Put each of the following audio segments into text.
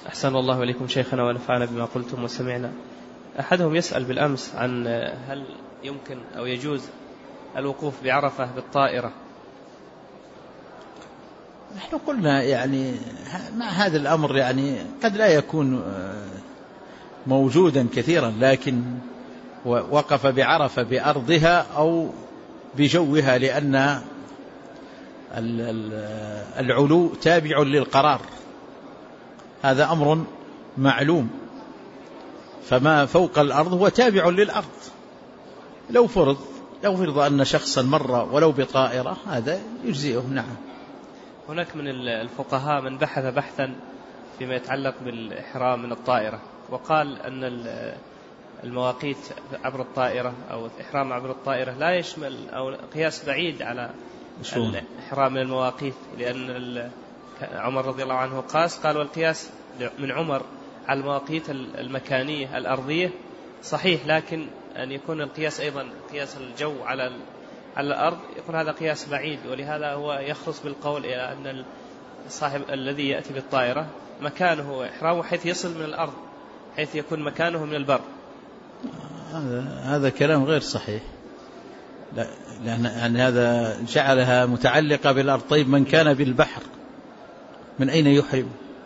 أحسن الله إليكم شيخنا ونفعنا بما قلتم وسمعنا. أحدهم يسأل بالأمس عن هل يمكن أو يجوز الوقوف بعرفة بالطائرة. نحن قلنا يعني مع هذا الأمر يعني قد لا يكون موجودا كثيرا، لكن وقف بعرفة بأرضها أو بجوها، لأن العلو تابع للقرار، هذا أمر معلوم، فما فوق الأرض هو تابع للأرض. لو فرض أن شخصا مر ولو بطائرة هذا يجزئه. نعم. هناك من الفقهاء من بحث بحثا فيما يتعلق بالإحرام من الطائرة، وقال أن المواقيت عبر الطائرة أو الإحرام عبر الطائرة لا يشمل أو قياس بعيد على الإحرام من المواقيت، لأن عمر رضي الله عنه قال والقياس من عمر على المواقيت المكانية الأرضية صحيح، لكن أن يكون القياس أيضا قياس الجو على الأرض يكون هذا قياس بعيد، ولهذا هو يخص بالقول إلى أن الصاحب الذي يأتي بالطائرة مكانه إحرامه حيث يصل من الأرض، حيث يكون مكانه من البر. هذا كلام غير صحيح، لأن هذا جعلها متعلقة بالأرض. طيب من كان بالبحر من أين يحرم؟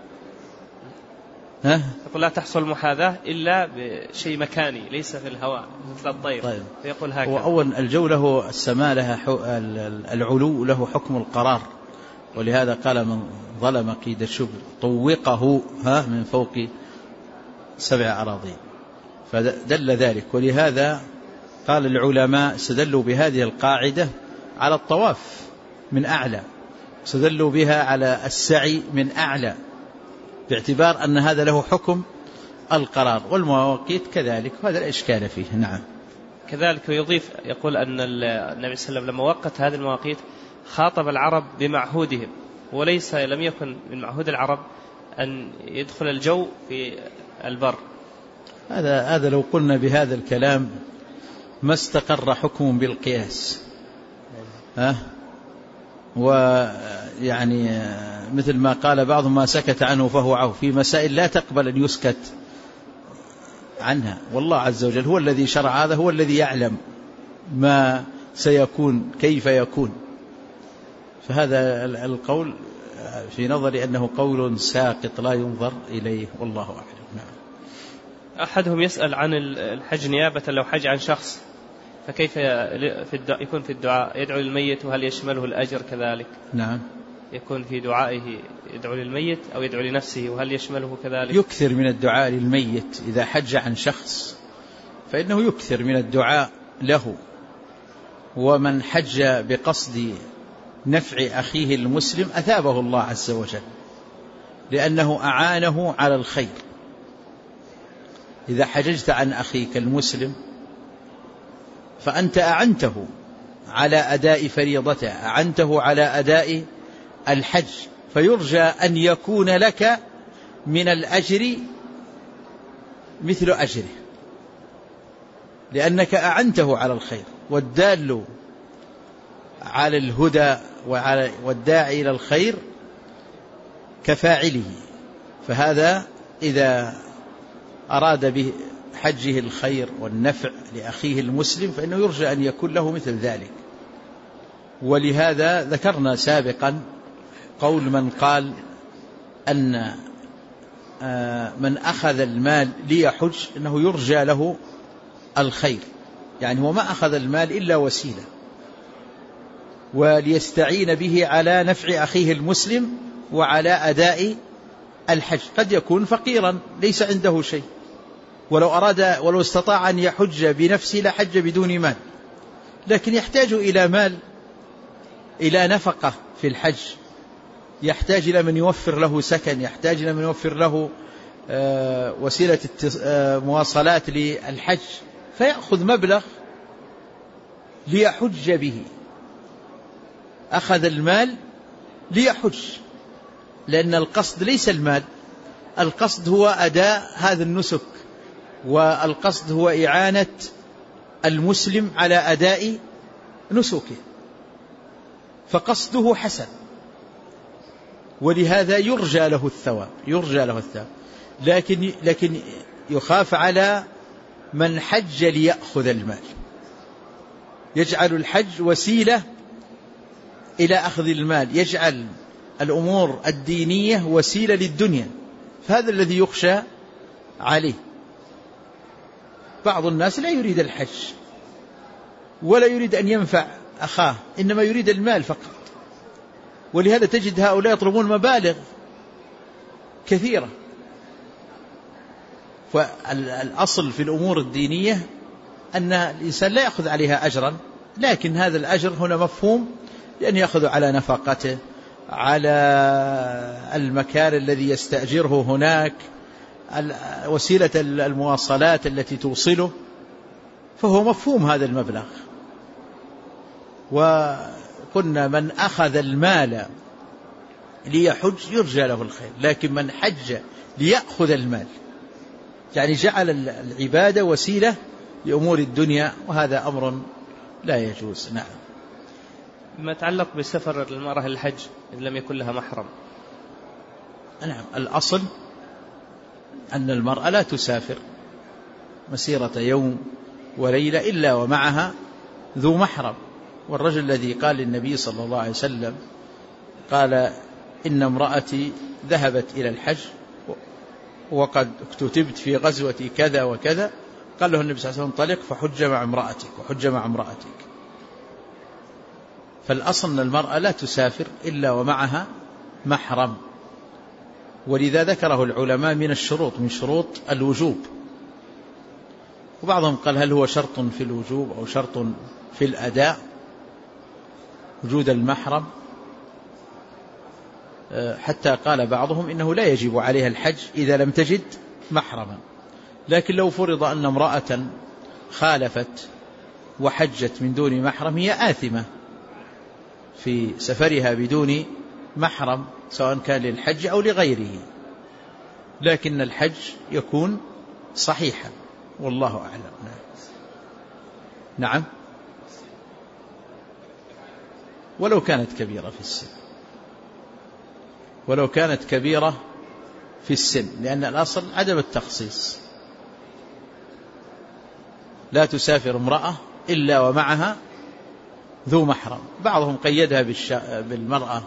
يقول لا تحصل محاذاة إلا بشيء مكاني ليس في الهواء مثل الطير. طيب. فيقول هكذا. وأول الجو له السماء لها العلو له حكم القرار، ولهذا قال من ظلم قيد الشبر طوقه من فوق 7 أراضين، فدل ذلك. ولهذا قال العلماء استدلوا بهذه القاعدة على الطواف من أعلى، استدلوا بها على السعي من أعلى، باعتبار أن هذا له حكم القرار، والمواقيت كذلك، وهذا لا إشكال فيه. نعم. كذلك يضيف يقول أن النبي صلى الله عليه وسلم لما وقت هذه المواقيت خاطب العرب بمعهودهم، وليس لم يكن من معهود العرب أن يدخل الجو في البر. هذا لو قلنا بهذا الكلام ما استقر حكم بالقياس. ويعني مثل ما قال بعضهم ما سكت عنه فهو عفو، في مسائل لا تقبل أن يسكت عنها، والله عز وجل هو الذي شرع هذا، هو الذي يعلم ما سيكون كيف يكون. فهذا القول في نظري أنه قول ساقط لا ينظر إليه، والله أعلم. نعم. أحدهم يسأل عن الحج نيابة لو حج عن شخص، فكيف يكون في الدعاء يدعو للميت، وهل يشمله الأجر كذلك؟ نعم. يكون في دعائه يدعو للميت أو يدعو لنفسه، وهل يشمله كذلك؟ يكثر من الدعاء للميت إذا حج عن شخص، فإنه يكثر من الدعاء له. ومن حج بقصد نفع أخيه المسلم أثابه الله عز وجل، لأنه أعانه على الخير. إذا حججت عن أخيك المسلم فأنت أعنته على أداء فريضته، أعنته على أداء الحج، فيرجى أن يكون لك من الأجر مثل أجره، لأنك أعنته على الخير. والدال على الهدى والداعي إلى الخير كفاعله، فهذا إذا أراد بحجه الخير والنفع لأخيه المسلم فإنه يرجى أن يكون له مثل ذلك. ولهذا ذكرنا سابقا قول من قال أن من أخذ المال ليحج أنه يرجى له الخير، يعني هو ما أخذ المال إلا وسيلة وليستعين به على نفع أخيه المسلم وعلى أداء الحج. قد يكون فقيرا ليس عنده شيء، ولو استطاع أن يحج بنفسه لحج بدون مال، لكن يحتاج إلى مال، إلى نفقة في الحج، يحتاج إلى من يوفر له سكن، يحتاج إلى من يوفر له وسيلة مواصلات للحج، فيأخذ مبلغ ليحج به. أخذ المال ليحج، لأن القصد ليس المال، القصد هو أداء هذا النسك، والقصد هو إعانة المسلم على أداء نسكه، فقصده حسن. ولهذا يرجى له الثواب، لكن يخاف على من حج ليأخذ المال، يجعل الحج وسيلة إلى أخذ المال، يجعل الأمور الدينية وسيلة للدنيا، فهذا الذي يخشى عليه. بعض الناس لا يريد الحج ولا يريد أن ينفع أخاه، إنما يريد المال فقط، ولهذا تجد هؤلاء يطلبون مبالغ كثيرة. فالأصل في الأمور الدينية أن الإنسان لا يأخذ عليها أجرا، لكن هذا الأجر هنا مفهوم، لأن يأخذ على نفقته، على المكان الذي يستأجره هناك، وسيلة المواصلات التي توصله، فهو مفهوم هذا المبلغ. وقلنا من أخذ المال ليحج يرجى له الخير، لكن من حج ليأخذ المال يعني جعل العبادة وسيلة لأمور الدنيا، وهذا أمر لا يجوز. نعم. ما يتعلق بسفر المرأة للحج إن لم يكن لها محرم. نعم، الأصل أن المرأة لا تسافر مسيرة يوم وليلة إلا ومعها ذو محرم. والرجل الذي قال للنبي صلى الله عليه وسلم قال إن امرأتي ذهبت إلى الحج وقد اكتتبت في غزوة كذا وكذا، قال له النبي صلى الله عليه وسلم طلق فحج مع امرأتك. فالأصل أن المرأة لا تسافر إلا ومعها محرم، ولذا ذكره العلماء من الشروط، من شروط الوجوب. وبعضهم قال هل هو شرط في الوجوب أو شرط في الأداء وجود المحرم، حتى قال بعضهم إنه لا يجب عليها الحج إذا لم تجد محرما. لكن لو فرض أن امرأة خالفت وحجت من دون محرم هي آثمة في سفرها بدون محرم، سواء كان للحج أو لغيره، لكن الحج يكون صحيحا والله أعلم. نعم، ولو كانت كبيرة في السن، لأن الأصل عدم التخصيص. لا تسافر امرأة إلا ومعها ذو محرم. بعضهم قيدها بالمرأة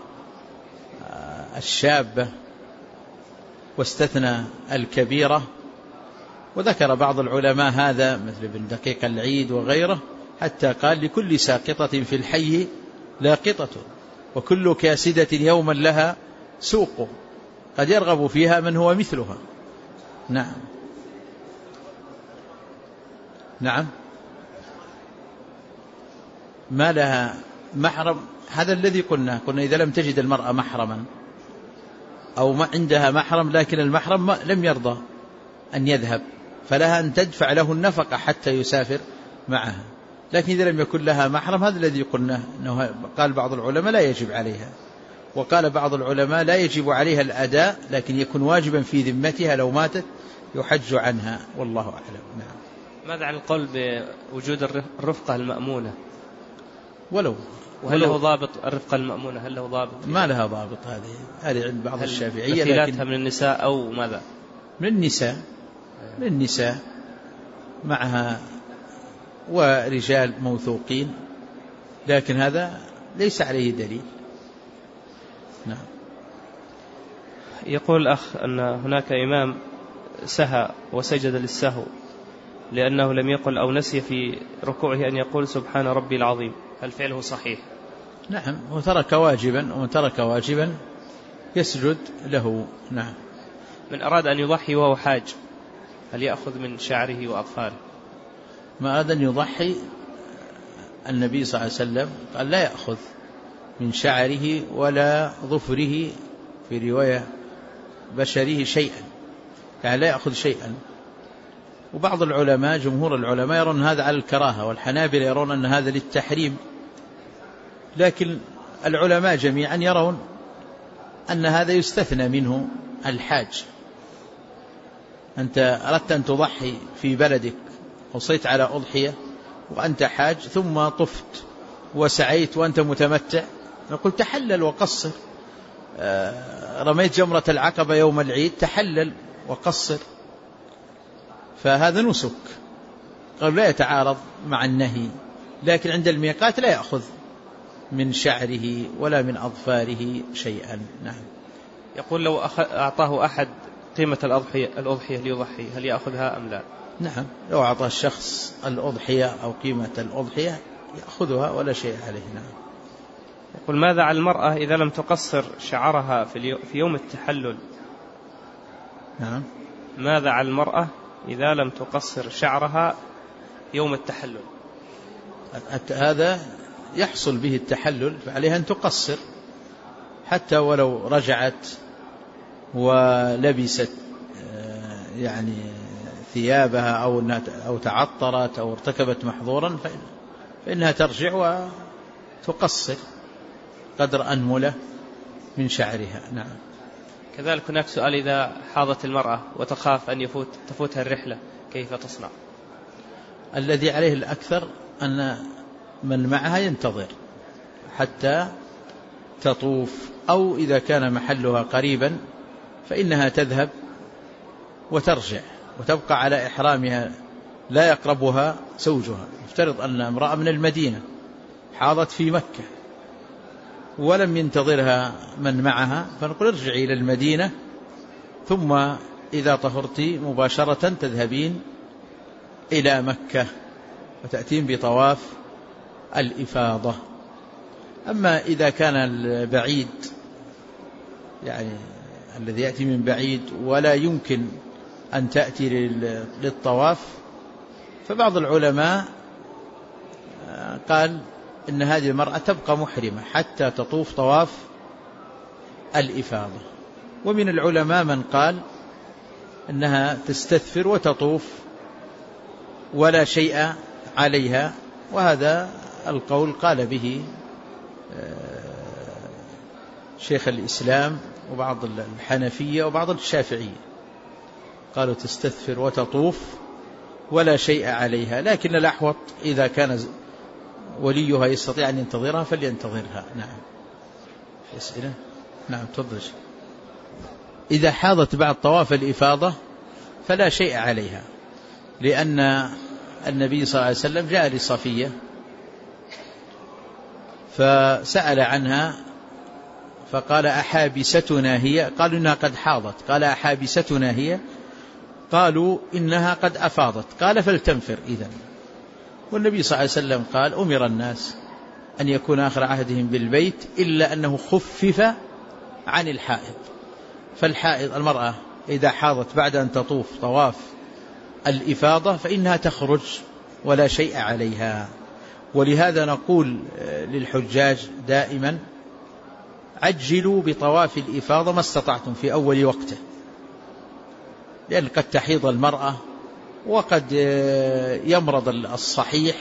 الشابة واستثنى الكبيرة، وذكر بعض العلماء هذا مثل ابن دقيق العيد وغيره، حتى قال لكل ساقطة في الحي لاقطة، وكل كاسدة يوما لها سوق، قد يرغب فيها من هو مثلها. نعم، ما لها محرم، هذا الذي قلنا إذا لم تجد المرأة محرما أو ما عندها محرم لكن المحرم لم يرضى أن يذهب، فلها أن تدفع له النفقة حتى يسافر معها. لكن إذا لم يكن لها محرم، هذا الذي قلنا أنه قال بعض العلماء لا يجب عليها، وقال بعض العلماء لا يجب عليها الأداء لكن يكون واجبا في ذمتها، لو ماتت يحج عنها والله أعلم. نعم. ماذا عن القول بوجود الرفقة المأمونة؟ وهل له ضابط الرفقة المأمونة؟ هل له ضابط؟ ما لها ضابط هذه عند بعض الشافعية، لكن من النساء أو ماذا؟ من النساء معها ورجال موثوقين، لكن هذا ليس عليه دليل. نعم. يقول الأخ أن هناك إمام سهى وسجد للسهو لأنه لم يقل أو نسي في ركوعه أن يقول سبحان ربي العظيم، هل فعله صحيح؟ نعم، وترك واجبا، ومن ترك واجبا يسجد له. نعم. من أراد أن يضحي وهو حاج هل يأخذ من شعره وأظفاره؟ ما أراد أن يضحي النبي صلى الله عليه وسلم قال لا يأخذ من شعره ولا ظفره، في رواية بشره شيئا، يعني لا يأخذ شيئا. وبعض العلماء جمهور العلماء يرون هذا على الكراهة، والحنابلة يرون أن هذا للتحريم، لكن العلماء جميعا يرون أن هذا يستثنى منه الحاج. أنت أردت أن تضحي في بلدك، وصيت على أضحية وأنت حاج، ثم طفت وسعيت وأنت متمتع، نقول تحلل وقصر، رميت جمرة العقبة يوم العيد تحلل وقصر، فهذا نسك، قال لا يتعارض مع النهي. لكن عند الميقات لا يأخذ من شعره ولا من أظفاره شيئا. نعم. يقول لو أعطاه أحد قيمة الأضحية ليضحي هل يأخذها أم لا؟ نعم، لو أعطى الشخص الأضحية أو قيمة الأضحية يأخذها ولا شيء عليه. نعم. يقول ماذا على المرأة إذا لم تقصر شعرها في يوم التحلل؟ نعم. ماذا على المرأة إذا لم تقصر شعرها يوم التحلل؟ هذا يحصل به التحلل فعليها أن تقصر، حتى ولو رجعت ولبست يعني ثيابها أو تعطرت أو ارتكبت محظورا فإنها ترجع وتقصر قدر أنملة من شعرها. نعم. كذلك هناك سؤال: إذا حاضت المرأة وتخاف أن تفوتها الرحلة كيف تصنع؟ الذي عليه الأكثر أن من معها ينتظر حتى تطوف، أو إذا كان محلها قريبا فإنها تذهب وترجع وتبقى على إحرامها، لا يقربها زوجها. يفترض أن امرأة من المدينة حاضت في مكة ولم ينتظرها من معها، فنقول ارجعي إلى المدينة ثم إذا طهرت مباشرة تذهبين إلى مكة وتأتين بطواف الإفاضة. أما إذا كان البعيد يعني الذي يأتي من بعيد ولا يمكن أن تأتي للطواف، فبعض العلماء قال إن هذه المرأة تبقى محرمة حتى تطوف طواف الإفاضة. ومن العلماء من قال إنها تستثفر وتطوف ولا شيء عليها، وهذا القول قال به شيخ الإسلام وبعض الحنفية وبعض الشافعية، قالوا تستثفر وتطوف ولا شيء عليها. لكن الأحوط إذا كان وليها يستطيع أن ينتظرها فلينتظرها. نعم. أسئلة؟ نعم تفضل. إذا حاضت بعد طواف الإفاضة فلا شيء عليها، لأن النبي صلى الله عليه وسلم جاء لصفية فسأل عنها فقال أحابستنا هي؟ قالوا إنها قد حاضت. قال أحابستنا هي؟ قالوا إنها قد أفاضت. قال فلتنفر إذن. والنبي صلى الله عليه وسلم قال أمر الناس أن يكون آخر عهدهم بالبيت إلا أنه خفف عن الحائض. فالحائض المرأة إذا حاضت بعد أن تطوف طواف الإفاضة فإنها تخرج ولا شيء عليها. ولهذا نقول للحجاج دائما عجلوا بطواف الإفاضة ما استطعتم في أول وقته، لأن قد تحيض المرأة وقد يمرض الصحيح،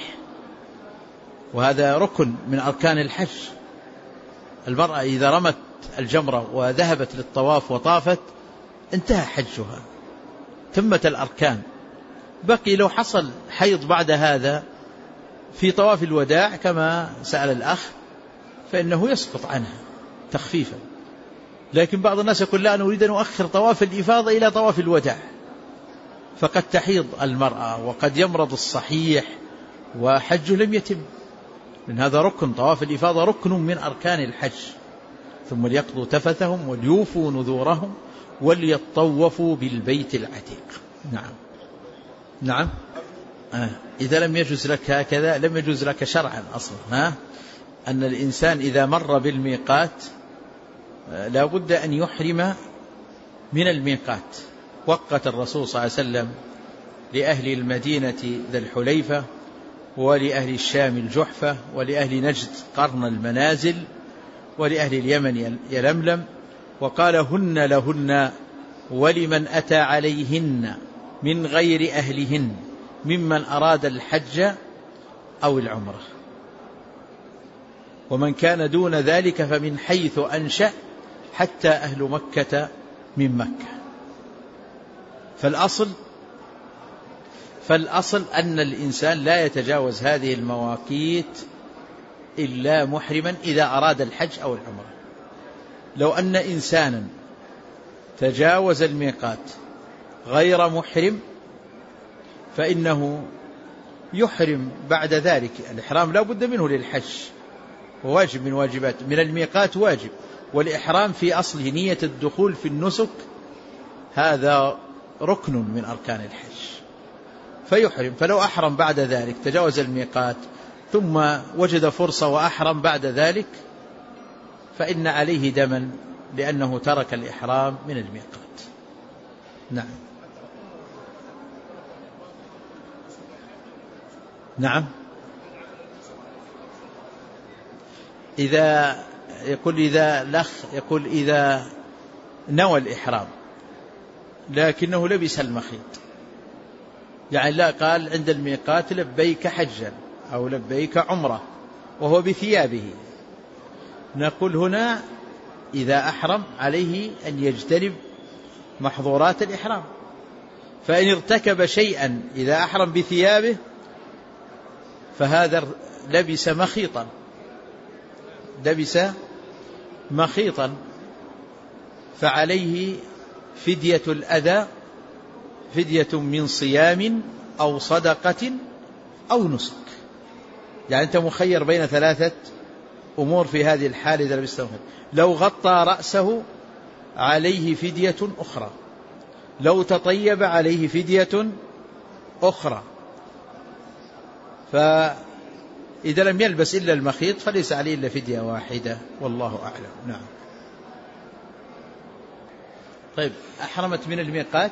وهذا ركن من أركان الحج. المرأة إذا رمت الجمرة وذهبت للطواف وطافت انتهى حجها، تمت الأركان. بقي لو حصل حيض بعد هذا في طواف الوداع كما سأل الأخ فإنه يسقط عنها تخفيفا. لكن بعض الناس يقول لا، أنا أريد أن أؤخر طواف الإفاضة إلى طواف الوداع، فقد تحيض المرأة وقد يمرض الصحيح وحجه لم يتم. من هذا ركن، طواف الإفاضة ركن من أركان الحج. ثم ليقضوا تفثهم وليوفوا نذورهم وليطوفوا بالبيت العتيق. نعم. نعم. إذا لم يجوز لك هكذا لم يجوز لك شرعا أصلا، أن الإنسان إذا مر بالميقات لا بد أن يحرم من الميقات. وقت الرسول صلى الله عليه وسلم لأهل المدينة ذا الحليفة، ولأهل الشام الجحفة، ولأهل نجد قرن المنازل، ولأهل اليمن يلملم، وقال هن لهن ولمن أتى عليهن من غير أهلهن ممن أراد الحج أو العمرة، ومن كان دون ذلك فمن حيث أنشأ حتى أهل مكة من مكة. فالأصل أن الإنسان لا يتجاوز هذه المواقيت إلا محرما إذا أراد الحج أو العمرة. لو أن إنسانا تجاوز الميقات غير محرم فإنه يحرم بعد ذلك. الإحرام لا بد منه للحج، واجب من واجبات، من الميقات واجب، والإحرام في أصله نية الدخول في النسك، هذا ركن من أركان الحج، فيحرم. فلو أحرم بعد ذلك، تجاوز الميقات ثم وجد فرصة وأحرم بعد ذلك، فإن عليه دما لأنه ترك الإحرام من الميقات. نعم. نعم. إذا نوى الإحرام لكنه لبس المخيط، يعني لا قال عند الميقات لبيك حجا أو لبيك عمرة وهو بثيابه، نقول هنا إذا أحرم عليه أن يجتنب محظورات الإحرام، فإن ارتكب شيئا إذا أحرم بثيابه فهذا لبس مخيطا فعليه فدية الأذى، فدية من صيام أو صدقة أو نسك. يعني أنت مخير بين 3 أمور في هذه الحالة إذا لبست مخيط. لو غطى رأسه عليه فدية أخرى، لو تطيب عليه فدية أخرى، فإذا لم يلبس إلا المخيط فليس عليه إلا فدية واحدة، والله أعلم. نعم. طيب، أحرمت من الميقات،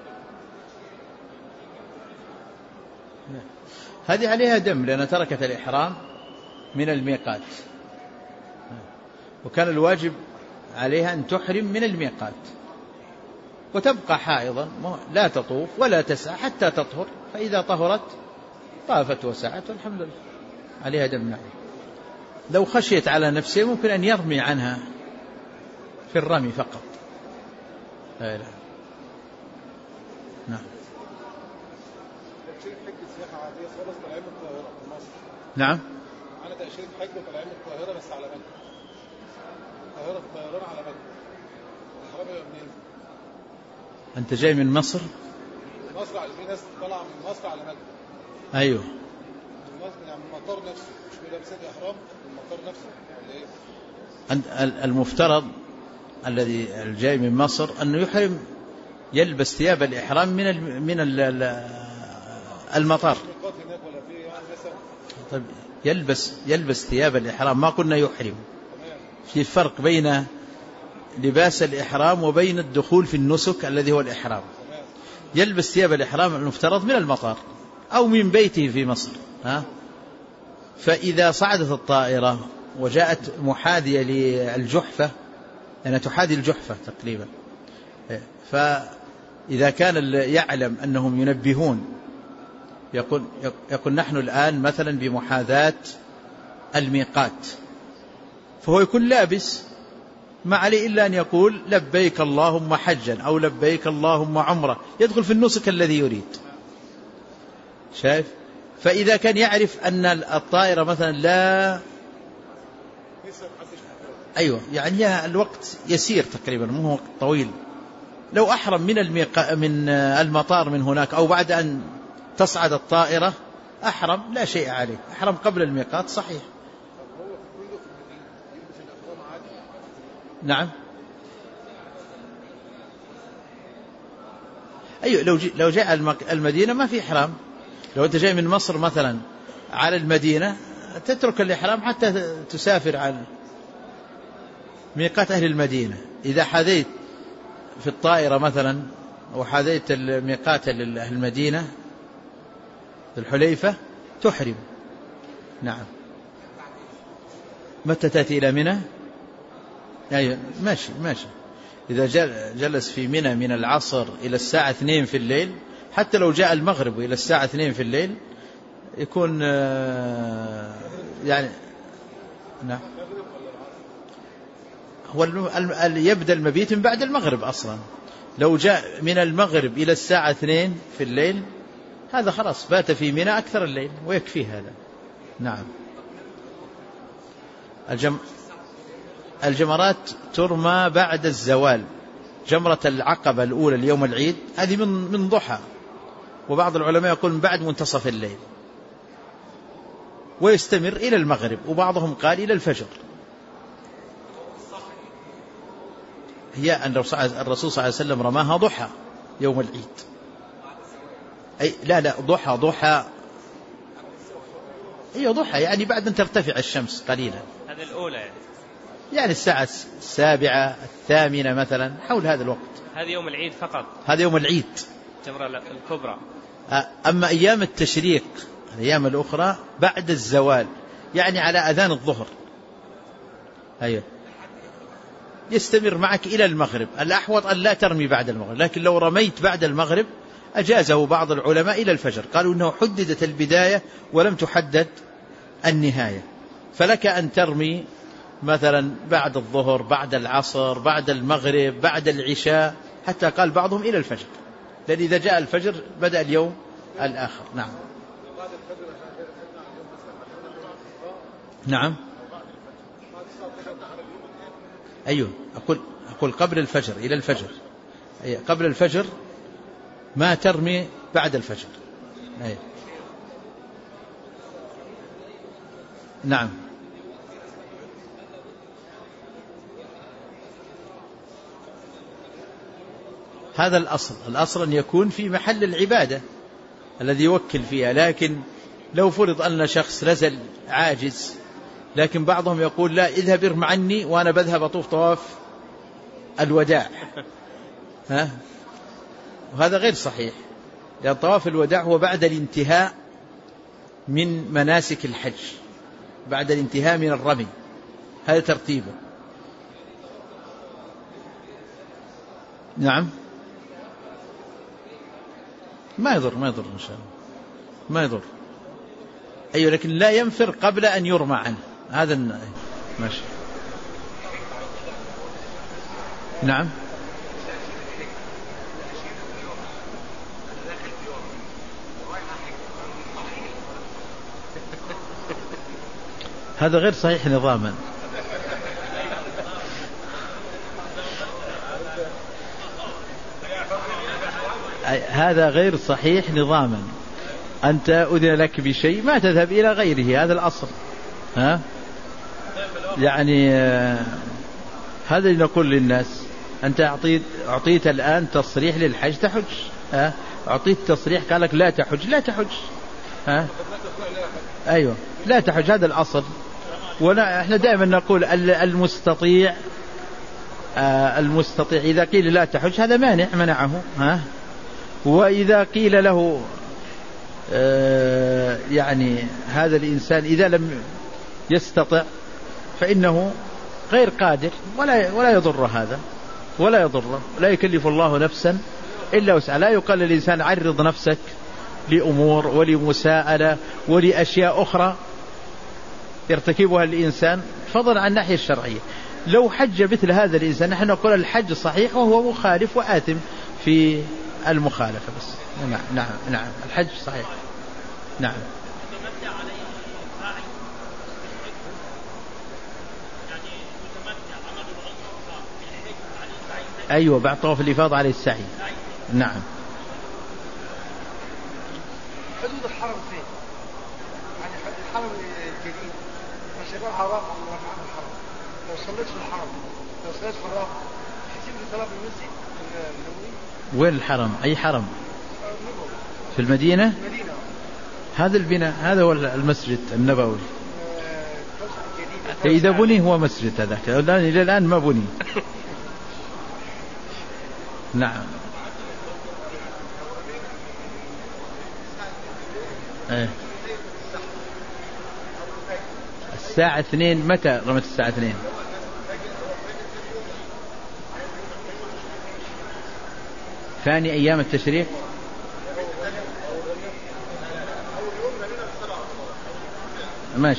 هذه عليها دم لأنها تركت الإحرام من الميقات، وكان الواجب عليها أن تحرم من الميقات وتبقى حائضا لا تطوف ولا تسعى حتى تطهر، فإذا طهرت طافت وسعت والحمد لله، عليها دم. نعم. لو خشيت على نفسه ممكن أن يرمي عنها في الرمي فقط. لا إله. نعم. نعم. أنا تأشيرة حج وطلعين من القاهرة بس على مكة، القاهرة في الطيران على مكة، الحرام يبقى منين؟ أنت جاي من مصر؟ مصر، على في ناس طالعة من مصر على مكة. أيوه. من مصر يعني من المطار نفسه، مش لابسين إحرام من المطار نفسه ولا إيه؟ المفترض الذي الجاي من مصر أنه يحرم، يلبس ثياب الإحرام من المطار. طيب، يلبس ثياب الإحرام، ما قلنا يحرم. في فرق بين لباس الإحرام وبين الدخول في النسك الذي هو الإحرام. يلبس ثياب الإحرام المفترض من المطار أو من بيته في مصر، فإذا صعدت الطائرة وجاءت محاذية للجحفة، يعني تحاذي الجحفة تقريبا، فإذا كان يعلم أنهم ينبهون، يقول نحن الآن مثلا بمحاذاة الميقات، فهو يكون لابس، ما عليه إلا أن يقول لبيك اللهم حجا أو لبيك اللهم عمرة، يدخل في النسك الذي يريد. شايف؟ فإذا كان يعرف أن الطائرة مثلا لا، أيوة، يعني الوقت يسير تقريبا، مو وقت طويل، لو أحرم من المطار من هناك أو بعد أن تصعد الطائرة أحرم لا شيء عليه، أحرم قبل الميقات صحيح. نعم. أيوة، لو جاء المدينة ما في إحرام. لو أنت جاي من مصر مثلا على المدينة تترك الإحرام حتى تسافر على ميقات أهل المدينة. إذا حذيت في الطائرة مثلا وحذيت الميقات أهل المدينة الحليفة تحرم. نعم. متى تأتي إلى منى؟ أيوة، ماشي. إذا جلس في منى من العصر إلى الساعة 2 في الليل، حتى لو جاء المغرب إلى الساعة 2 في الليل يكون يعني نعم، هو يبدأ المبيت من بعد المغرب أصلا. لو جاء من المغرب إلى الساعة 2 في الليل هذا خلاص بات في منى أكثر الليل ويكفي هذا. نعم. الجمرات ترمى بعد الزوال. جمرة العقبة الأولى اليوم العيد هذه من ضحى، وبعض العلماء يقول من بعد منتصف الليل، ويستمر إلى المغرب، وبعضهم قال إلى الفجر. هي أن الرسول صلى الله عليه وسلم رماها ضحى يوم العيد. أي لا ضحى هي ضحى يعني بعد أن ترتفع الشمس قليلا. هذه الأولى يعني الساعة 7 8 مثلا، حول هذا الوقت. هذا يوم العيد فقط، هذا يوم العيد الجمرة الكبرى. أما أيام التشريق الأيام الأخرى بعد الزوال، يعني على أذان الظهر. أيوة، يستمر معك إلى المغرب. الأحوط أن لا ترمي بعد المغرب، لكن لو رميت بعد المغرب أجازه بعض العلماء إلى الفجر، قالوا إنه حددت البداية ولم تحدد النهاية. فلك أن ترمي مثلا بعد الظهر، بعد العصر، بعد المغرب، بعد العشاء، حتى قال بعضهم إلى الفجر، لأن إذا جاء الفجر بدأ اليوم الآخر. نعم نعم أيوه، أقول قبل الفجر إلى الفجر. أيوه، قبل الفجر ما ترمي بعد الفجر. أيوه. نعم. هذا الأصل أن يكون في محل العبادة الذي يوكل فيها. لكن لو فرض أن شخص نزل عاجز، لكن بعضهم يقول لا، اذهب ارمى عني وأنا بذهب أطوف طواف الوداع، وهذا غير صحيح، لأن طواف الوداع هو بعد الانتهاء من مناسك الحج، بعد الانتهاء من الرمي، هذا ترتيبه. نعم، ما يضر إن شاء الله، ما يضر. أيوة، لكن لا ينفر قبل أن يرمى عنه، هذا ماشي. نعم. هذا غير صحيح نظاما. هذا غير صحيح نظاما. أنت أذن لك بشيء ما تذهب إلى غيره، هذا الأصل. يعني هذا اللي نقول للناس، أنت أعطيت الآن تصريح للحج تحج، أعطيت تصريح قال لك لا تحج، لا تحج. أيوة، لا تحج، هذا الأصل. احنا دائما نقول المستطيع إذا قيل لا تحج هذا مانع منعه، وإذا قيل له يعني هذا الإنسان إذا لم يستطع فإنه غير قادر، ولا يضر هذا، ولا يضر، لا يكلف الله نفسا إلا وسعها. لا يقال للإنسان عرض نفسك لأمور ولمساءلة ولأشياء أخرى يرتكبها الإنسان فضلا عن الناحية الشرعية. لو حج مثل هذا الإنسان نحن نقول الحج صحيح وهو مخالف وآثم في المخالفة بس. نعم الحج صحيح. نعم. أيوة، بعد طواف الإفاضة عليه السعي. نعم. حدود الحرم فين؟ يعني الحرم الجديد مش يكون عراق ولا معنى الحرم. لو صليت في الحرم، لو صليت في العراق تحسب لي صلاة المسجد النبوي. وين الحرم؟ أي حرم؟ في المدينة؟ هذا البناء هذا هو المسجد النبوي. إذا بني هو مسجد هذاك، إلى الآن ما بني. نعم. الساعة 2 متى رمت الساعة 2؟ ثاني أيام التشريق. ماشي.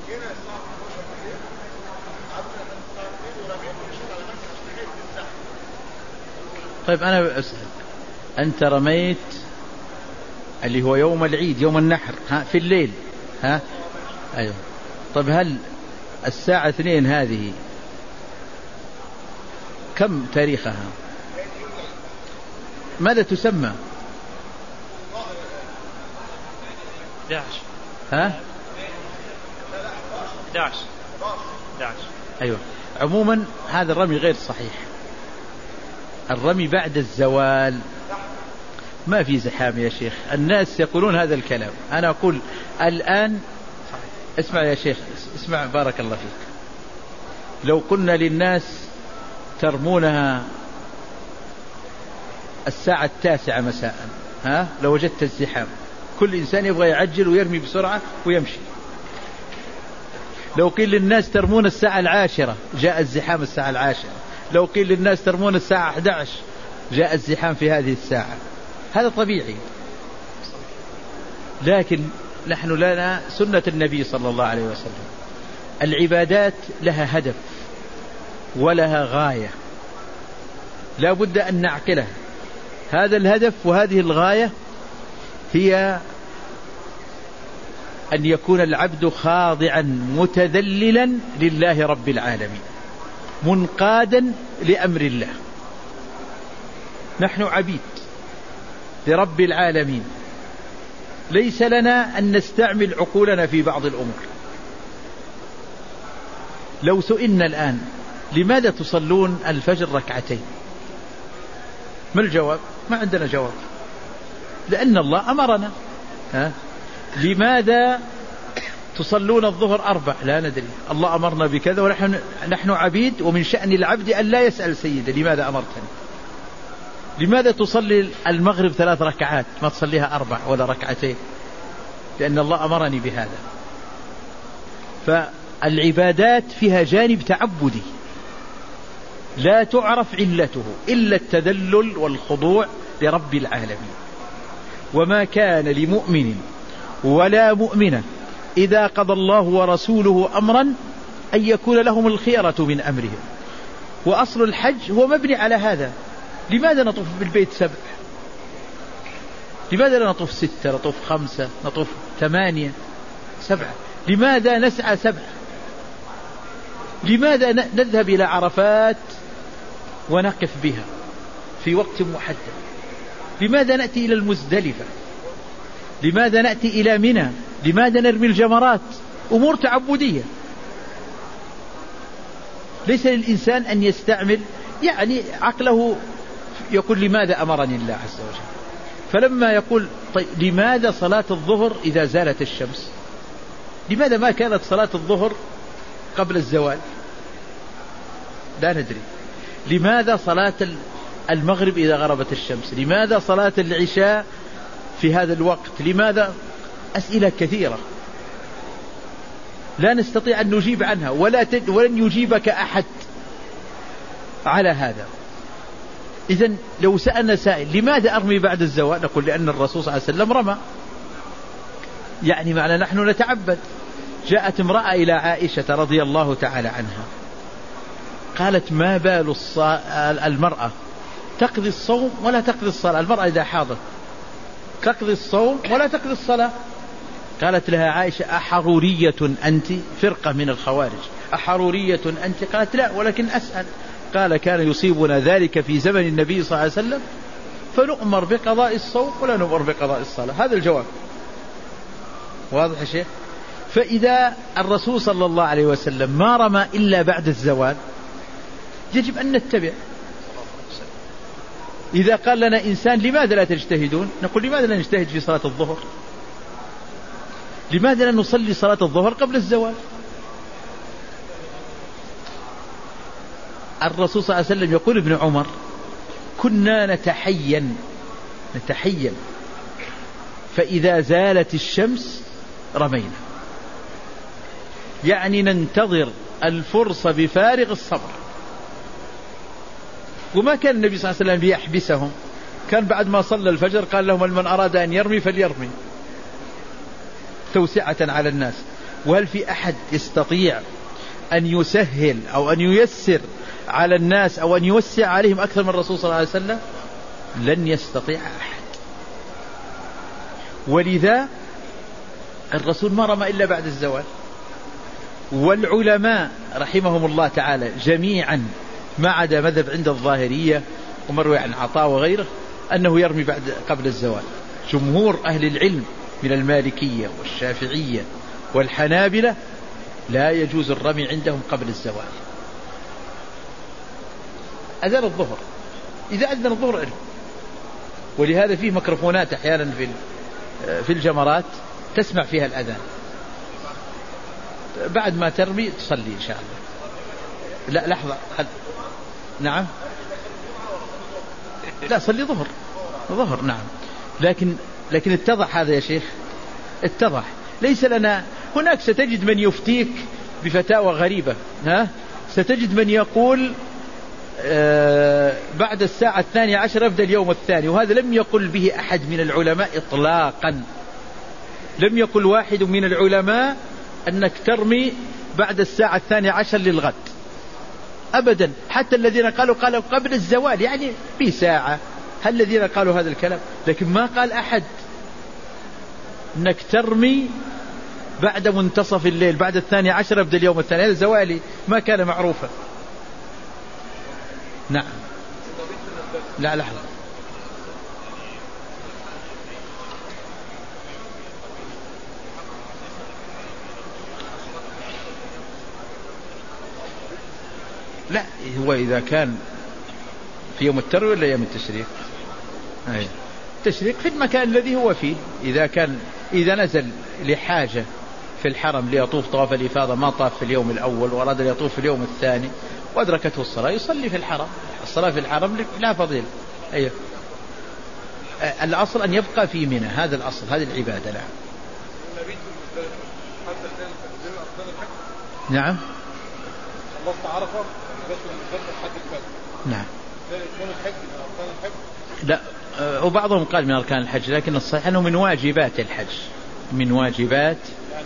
طيب أنا أسأل، أنت رميت اللي هو يوم العيد يوم النحر في الليل أيوه. طيب هل الساعة 2 هذه كم تاريخها؟ ماذا تسمى؟ 11. أيوة. عموما هذا الرمي غير صحيح. الرمي بعد الزوال ما في زحام يا شيخ. الناس يقولون هذا الكلام، أنا أقول الآن اسمع يا شيخ، اسمع بارك الله فيك. لو قلنا للناس ترمونها 9:00 مساء، لو وجدت الزحام كل إنسان يبغى يعجل ويرمي بسرعة ويمشي. لو قيل للناس ترمون 10:00 جاء الزحام 10:10. لو قيل للناس ترمون 11:00 جاء الزحام في هذه الساعة. هذا طبيعي. لكن نحن لنا سنة النبي صلى الله عليه وسلم. العبادات لها هدف ولها غاية، لا بد أن نعقلها. هذا الهدف وهذه الغاية هي أن يكون العبد خاضعا متذللا لله رب العالمين، منقادا لأمر الله. نحن عبيد لرب العالمين، ليس لنا أن نستعمل عقولنا في بعض الأمور. لو سئلنا الآن لماذا تصلون الفجر 2 ما الجواب؟ ما عندنا جواب، لأن الله أمرنا. لماذا تصلون الظهر 4 لا ندري، الله أمرنا بكذا ونحن عبيد، ومن شأن العبد أن لا يسأل سيده لماذا أمرتني. لماذا تصلي المغرب 3 ركعات ما تصليها 4 ولا 2؟ لأن الله أمرني بهذا. فالعبادات فيها جانب تعبدي لا تعرف علته إلا التذلل والخضوع لرب العالمين. وما كان لمؤمن ولا مؤمنة إذا قضى الله ورسوله أمرا أن يكون لهم الخيرة من أمرهم. وأصل الحج هو مبني على هذا. لماذا نطوف بالبيت 7؟ لماذا لا نطوف 6، نطوف 5، نطوف 8، 7؟ لماذا نسعى 7؟ لماذا نذهب إلى عرفات ونقف بها في وقت محدد؟ لماذا نأتي إلى المزدلفة؟ لماذا نأتي إلى منى؟ لماذا نرمي الجمرات؟ أمور تعبدية. ليس للإنسان أن يستعمل يعني عقله يقول لماذا أمرني الله عز وجل. فلما يقول طيب لماذا صلاة الظهر إذا زالت الشمس؟ لماذا ما كانت صلاة الظهر قبل الزوال؟ لا ندري. لماذا صلاة المغرب إذا غربت الشمس؟ لماذا صلاة العشاء في هذا الوقت؟ لماذا؟ أسئلة كثيرة لا نستطيع أن نجيب عنها ولن يجيبك أحد على هذا. إذن لو سألنا سائل لماذا أرمي بعد الزوال؟ نقول لأن الرسول صلى الله عليه وسلم رمى. يعني معنا نحن نتعبد. جاءت امرأة إلى عائشة رضي الله تعالى عنها قالت ما بال المرأة تقضي الصوم ولا تقضي الصلاة. المرأة إذا حاضت تقضي الصوم ولا تقضي الصلاة. قالت لها عائشة أحرورية أنت؟ فرقة من الخوارج. أحرورية أنت؟ قالت لا ولكن أسأل. قال كان يصيبنا ذلك في زمن النبي صلى الله عليه وسلم فنؤمر بقضاء الصوم ولا نؤمر بقضاء الصلاة. هذا الجواب واضح يا شيخ. فإذا الرسول صلى الله عليه وسلم ما رمى إلا بعد الزوال يجب أن نتبع. إذا قال لنا إنسان لماذا لا تجتهدون؟ نقول لماذا لا نجتهد في صلاة الظهر؟ لماذا لا نصلي صلاة الظهر قبل الزوال؟ الرسول صلى الله عليه وسلم يقول ابن عمر كنا نتحين فإذا زالت الشمس رمينا. يعني ننتظر الفرصة بفارغ الصبر. وما كان النبي صلى الله عليه وسلم ليحبسهم، كان بعد ما صلى الفجر قال لهم من أراد أن يرمي فليرمي توسعة على الناس. وهل في أحد يستطيع أن يسهل أو أن ييسر على الناس أو أن يوسع عليهم أكثر من الرسول صلى الله عليه وسلم؟ لن يستطيع أحد. ولذا الرسول ما رمى إلا بعد الزوال. والعلماء رحمهم الله تعالى جميعا ما عدا مذهب عند الظاهرية ومروي عن عطاء وغيره أنه يرمي قبل الزوال. جمهور أهل العلم من المالكية والشافعية والحنابلة لا يجوز الرمي عندهم قبل الزوال. أذان الظهر، إذا أذن الظهر ارمي. ولهذا فيه ميكروفونات أحيانا في الجمرات تسمع فيها الأذان، بعد ما ترمي تصلي إن شاء الله. لا لحظة نعم، لا صلي ظهر نعم. لكن اتضح هذا يا شيخ، اتضح. ليس لنا هناك، ستجد من يفتيك بفتاوى غريبة، ستجد من يقول بعد الساعة 12 يبدأ اليوم الثاني، وهذا لم يقل به أحد من العلماء إطلاقا. لم يقل واحد من العلماء أنك ترمي بعد الساعة 12 للغد أبدا. حتى الذين قالوا قبل الزوال يعني بساعة، هل الذين قالوا هذا الكلام؟ لكن ما قال أحد أنك ترمي بعد منتصف الليل، بعد 12 يبدأ اليوم الثاني. هذا زوالي ما كان معروفا. نعم. لا لحظة، لا هو إذا كان في يوم التروية ولا يوم التشريق؟ التشريق في المكان الذي هو فيه. إذا نزل لحاجة في الحرم ليطوف طواف الإفاضة، ما طاف في اليوم الأول وأراد أن يطوف في اليوم الثاني وأدركته الصلاة، يصلي في الحرم. الصلاة في الحرم لا فضيل. أيوه، الأصل أن يبقى في منى، هذا الأصل، هذه العبادة. نعم. نعم. لا، وبعضهم قال من أركان الحج، لكن الصحيح أنه من واجبات الحج، من واجبات.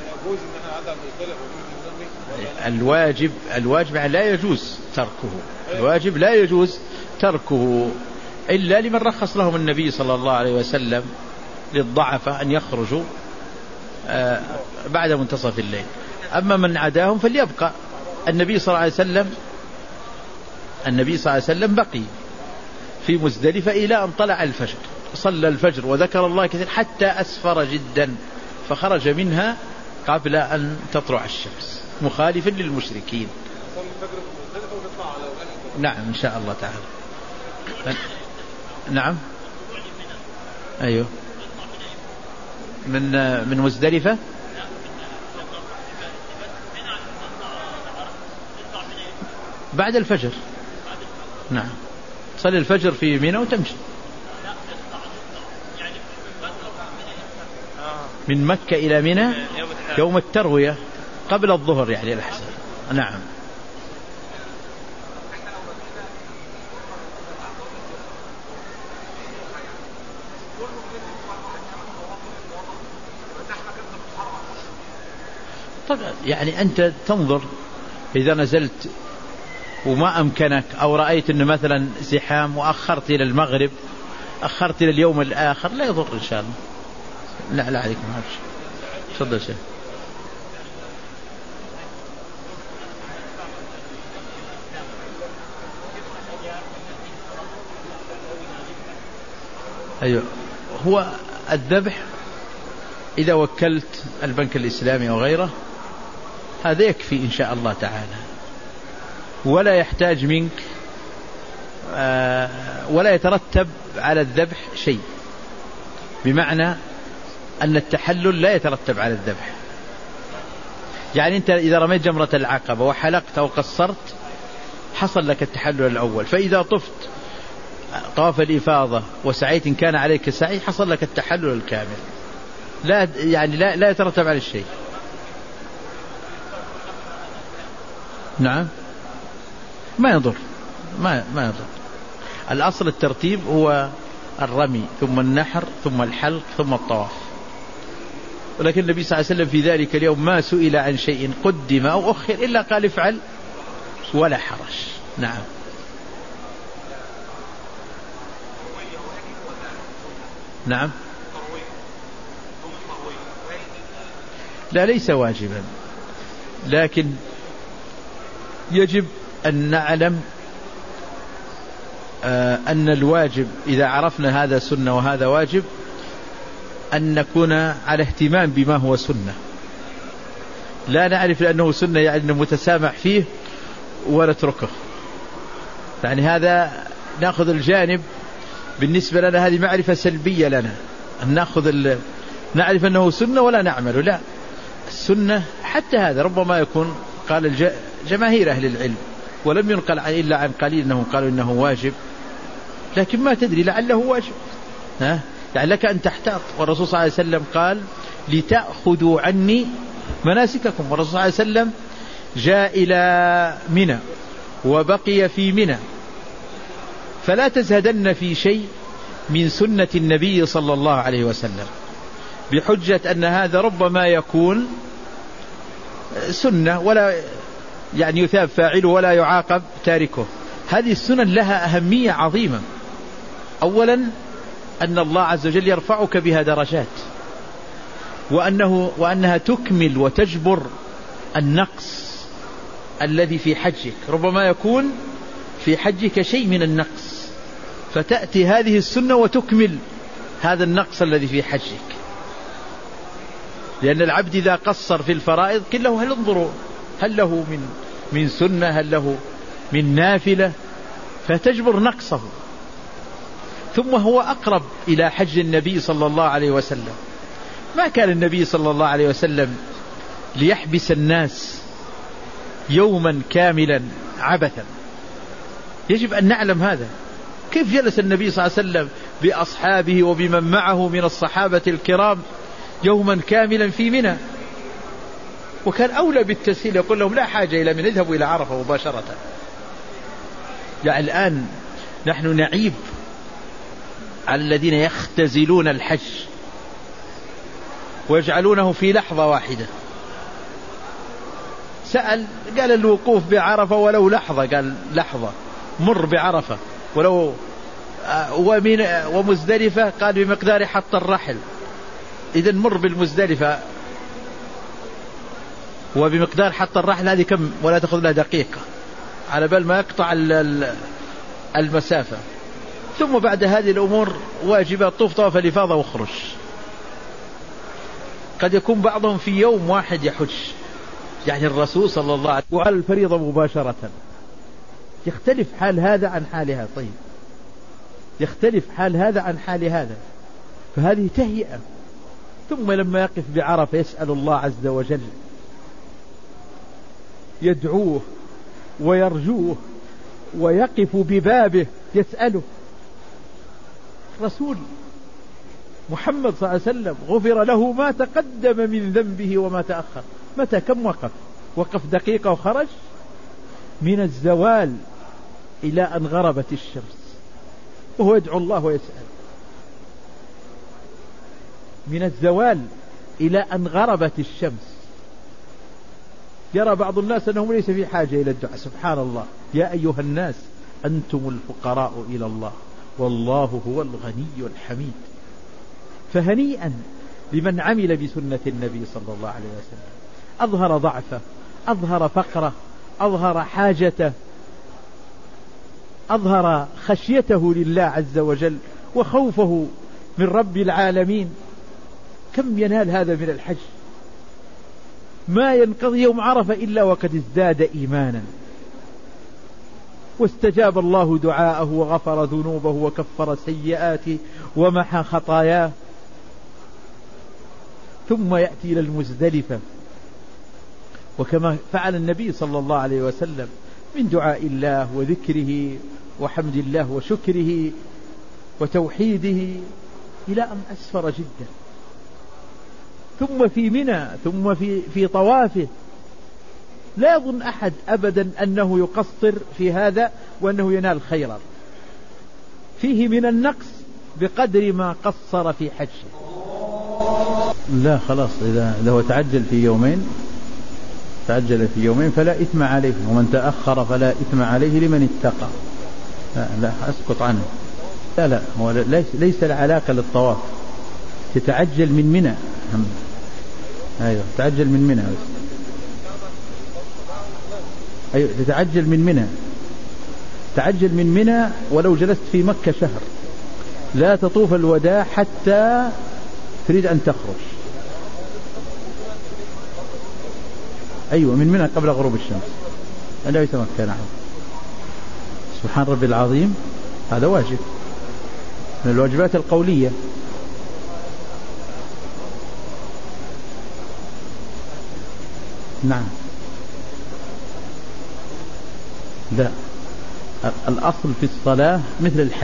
الواجب لا يجوز تركه، الواجب لا يجوز تركه إلا لمن رخص لهم النبي صلى الله عليه وسلم للضعفة أن يخرجوا بعد منتصف الليل. أما من عداهم فليبقى. النبي صلى الله عليه وسلم بقي في مزدلفة إلى أن طلع الفجر، صلى الفجر وذكر الله كثير حتى أسفر جدا، فخرج منها قبل أن تطلع الشمس مخالفا للمشركين. نعم إن شاء الله تعالى. نعم. أيوه، من مزدلفة. بعد الفجر. نعم، صلي الفجر في منى وتمشي من مكة إلى منى يوم التروية قبل الظهر يعني الأحسن. نعم. طبعا يعني أنت تنظر، إذا نزلت وما أمكنك أو رأيت أنه مثلا زحام وأخرت إلى المغرب، أخرت إلى اليوم الآخر، لا يضر إن شاء الله. لا عليك ما أعرفش. تفضل شيخ. أيوة، هو الذبح إذا وكلت البنك الإسلامي أو غيره هذا يكفي إن شاء الله تعالى، ولا يحتاج منك ولا يترتب على الذبح شيء، بمعنى أن التحلل لا يترتب على الذبح. يعني أنت إذا رميت جمرة العقبة وحلقت أو قصرت حصل لك التحلل الأول، فإذا طفت طواف الإفاضة وسعيت إن كان عليك سعي حصل لك التحلل الكامل، لا يترتب على الشيء. نعم، ما يضر. الأصل الترتيب هو الرمي ثم النحر ثم الحلق ثم الطواف، ولكن النبي صلى الله عليه وسلم في ذلك اليوم ما سئل عن شيء قدم أو أخر إلا قال افعل ولا حرج. نعم. نعم. لا ليس واجبا، لكن يجب أن نعلم أن الواجب إذا عرفنا هذا سنة وهذا واجب أن نكون على اهتمام بما هو سنة، لا نعرف لأنه سنة يعني أنه متسامح فيه ونتركه. يعني هذا نأخذ الجانب بالنسبة لنا هذه معرفة سلبية لنا، أن نعرف أنه سنة ولا نعمل. لا، السنة حتى هذا ربما يكون قال جماهير أهل العلم ولم ينقل إلا عن قليل أنهم قالوا إنه واجب، لكن ما تدري لعله واجب. يعني لك أن تحتاط. والرسول صلى الله عليه وسلم قال لتأخذوا عني مناسككم. والرسول صلى الله عليه وسلم جاء إلى منى وبقي في منى، فلا تزهدن في شيء من سنة النبي صلى الله عليه وسلم، بحجة أن هذا ربما يكون سنة ولا يعني يثاب فاعله ولا يعاقب تاركه. هذه السنن لها أهمية عظيمة. أولا أن الله عز وجل يرفعك بها درجات، وأنها تكمل وتجبر النقص الذي في حجك. ربما يكون في حجك شيء من النقص، فتأتي هذه السنة وتكمل هذا النقص الذي في حجك. لأن العبد إذا قصر في الفرائض قل له هل انظروا هل له من سنة، هل له من نافلة، فتجبر نقصه. ثم هو أقرب إلى حج النبي صلى الله عليه وسلم. ما كان النبي صلى الله عليه وسلم ليحبس الناس يوما كاملا عبثا. يجب أن نعلم هذا. كيف جلس النبي صلى الله عليه وسلم بأصحابه وبمن معه من الصحابة الكرام يوما كاملا في منى، وكان أولى بالتسهيل، يقول لهم لا حاجة إلى من اذهبوا إلى عرفة مباشرة. يعني الآن نحن نعيب على الذين يختزلون الحج ويجعلونه في لحظة واحدة. سأل قال الوقوف بعرفة ولو لحظة، قال لحظة مر بعرفة ولو ومزدلفة قال بمقدار حط الرحل. إذن مر بالمزدلفة وبمقدار حط الرحل هذه كم، ولا تأخذ لها دقيقة على بال ما يقطع المسافة. ثم بعد هذه الأمور واجبات طوف طواف الإفاضة واخرج. قد يكون بعضهم في يوم واحد يحج، يعني الرسول صلى الله عليه وسلم وعلى الفريضة مباشرة. يختلف حال هذا عن حال هذا. طيب يختلف حال هذا عن حال هذا، فهذه تهيئة. ثم لما يقف بعرفة يسأل الله عز وجل، يدعوه ويرجوه ويقف ببابه يسأله. رسول محمد صلى الله عليه وسلم غفر له ما تقدم من ذنبه وما تأخر. متى كم وقف دقيقة وخرج. من الزوال إلى أن غربت الشمس وهو يدعو الله ويسأل. من الزوال إلى أن غربت الشمس. يرى بعض الناس أنهم ليس في حاجة إلى الدعاء. سبحان الله. يا أيها الناس أنتم الفقراء إلى الله والله هو الغني الحميد. فهنيئا لمن عمل بسنة النبي صلى الله عليه وسلم، أظهر ضعفه، أظهر فقره، أظهر حاجته، أظهر خشيته لله عز وجل وخوفه من رب العالمين. كم ينال هذا من الحج. ما ينقضي يوم عرفة إلا وقد ازداد إيمانا، واستجاب الله دعاءه وغفر ذنوبه وكفر سيئاته ومحى خطاياه. ثم يأتي إلى المزدلفة، وكما فعل النبي صلى الله عليه وسلم من دعاء الله وذكره وحمد الله وشكره وتوحيده إلى أن أسفر جدا. ثم في منى، ثم في طوافه. لا يظن أحد أبدا أنه يقصر في هذا وأنه ينال خيرا. فيه من النقص بقدر ما قصر في حجه. لا خلاص، إذا هو تعجل في يومين فلا إثم عليه، ومن تأخر فلا إثم عليه لمن اتقى. لا أسقط عنه. لا هو ليس العلاقة للطواف. تتعجل من منى. أيوة تتعجل من منى. أيوة تتعجل من منى. تعجل من منى ولو جلست في مكة شهر، لا تطوف الوداع حتى تريد أن تخرج. أيوة من منى قبل غروب الشمس لا يتمكن. نعم. سبحان ربي العظيم هذا واجب من الواجبات القولية. نعم. لا، الأصل في الصلاة مثل الحج،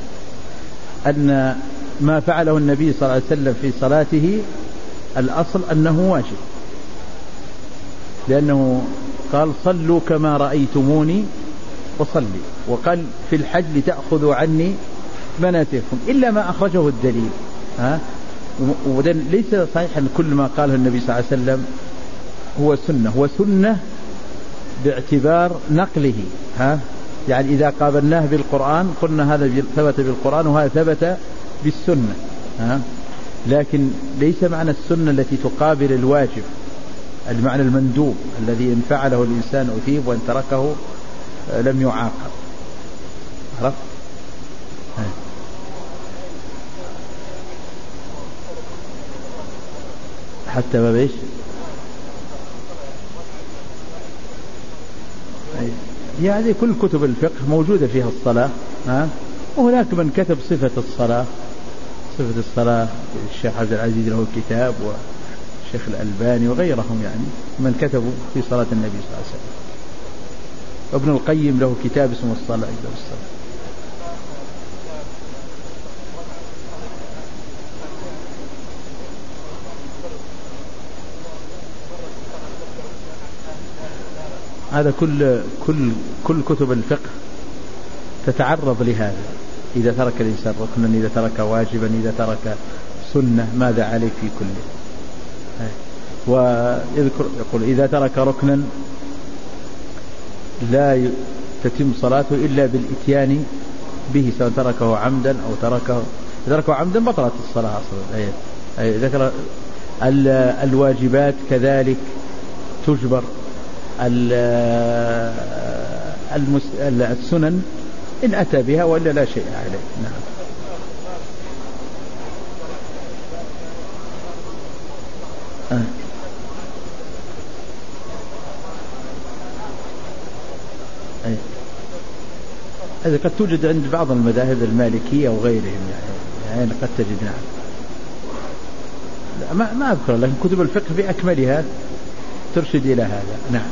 أن ما فعله النبي صلى الله عليه وسلم في صلاته الأصل أنه واجب، لأنه قال صلوا كما رأيتموني أصلي، وقال في الحج لتأخذوا عني مناسككم، إلا ما أخرجه الدليل. ليس صحيح أن كل ما قاله النبي صلى الله عليه وسلم هو سنة، هو سنة باعتبار نقله. يعني إذا قابلناه بالقرآن قلنا هذا ثبت بالقرآن وهذا ثبت بالسنة. لكن ليس معنى السنة التي تقابل الواجب، المعنى المندوب الذي إن فعله الإنسان أثيب وإن تركه لم يعاقب. عرفت؟ حتى ما بيش يعني كل كتب الفقه موجودة فيها الصلاة. وهناك من كتب صفة الصلاة، صفة الصلاة الشيخ عبد العزيز له كتاب، والشيخ الألباني وغيرهم، يعني من كتبوا في صلاة النبي صلى الله عليه وسلم. ابن القيم له كتاب اسمه الصلاة. هذا كل كتب الفقه تتعرض لهذا، إذا ترك الإنسان ركنا، إذا ترك واجبا، إذا ترك سنة، ماذا عليه في كله. ويقول إذا ترك ركنا لا تتم صلاته إلا بالإتيان به، سواء تركه عمدا أو تركه عمدا بطلت الصلاة أصلا. ذكر الواجبات كذلك تجبر، السنن إن أتى بها وإلا لا شيء عليه. نعم. هذا قد توجد عند بعض المذاهب المالكية وغيرهم، يعني قد تجد. نعم. ما أذكر، لكن كتب الفقه بأكملها ترشد إلى هذا. نعم.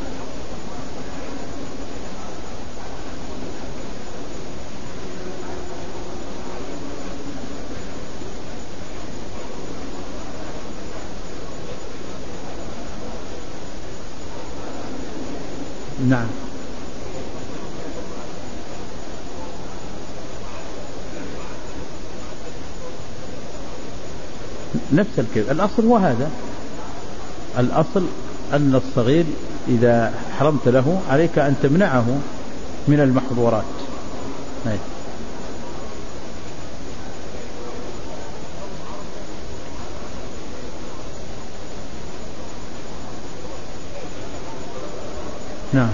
نعم. نفس الكلام. الأصل هو هذا، الأصل أن الصغير إذا حرمت له عليك أن تمنعه من المحظورات. نعم.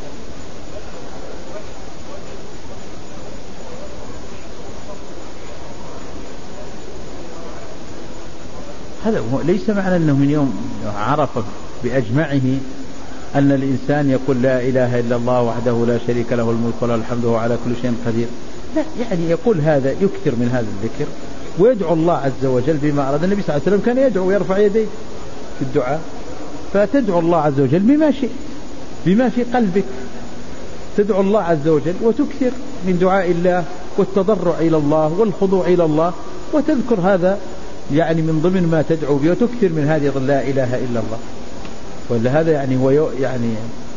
هذا ليس معنى أنه من يوم عرف بأجمعه أن الإنسان يقول لا إله إلا الله وحده لا شريك له الملك وله الحمد وهو على كل شيء قدير. لا، يعني يقول هذا، يكثر من هذا الذكر ويدعو الله عز وجل بما أراد. النبي صلى الله عليه وسلم كان يدعو ويرفع يديه في الدعاء، فتدعو الله عز وجل بما شئت، بما في قلبك، تدعو الله عز وجل وتكثر من دعاء الله والتضرع إلى الله والخضوع إلى الله، وتذكر هذا يعني من ضمن ما تدعو به، وتكثر من هذه لا إله إلا الله. ولا هذا يعني هو يعني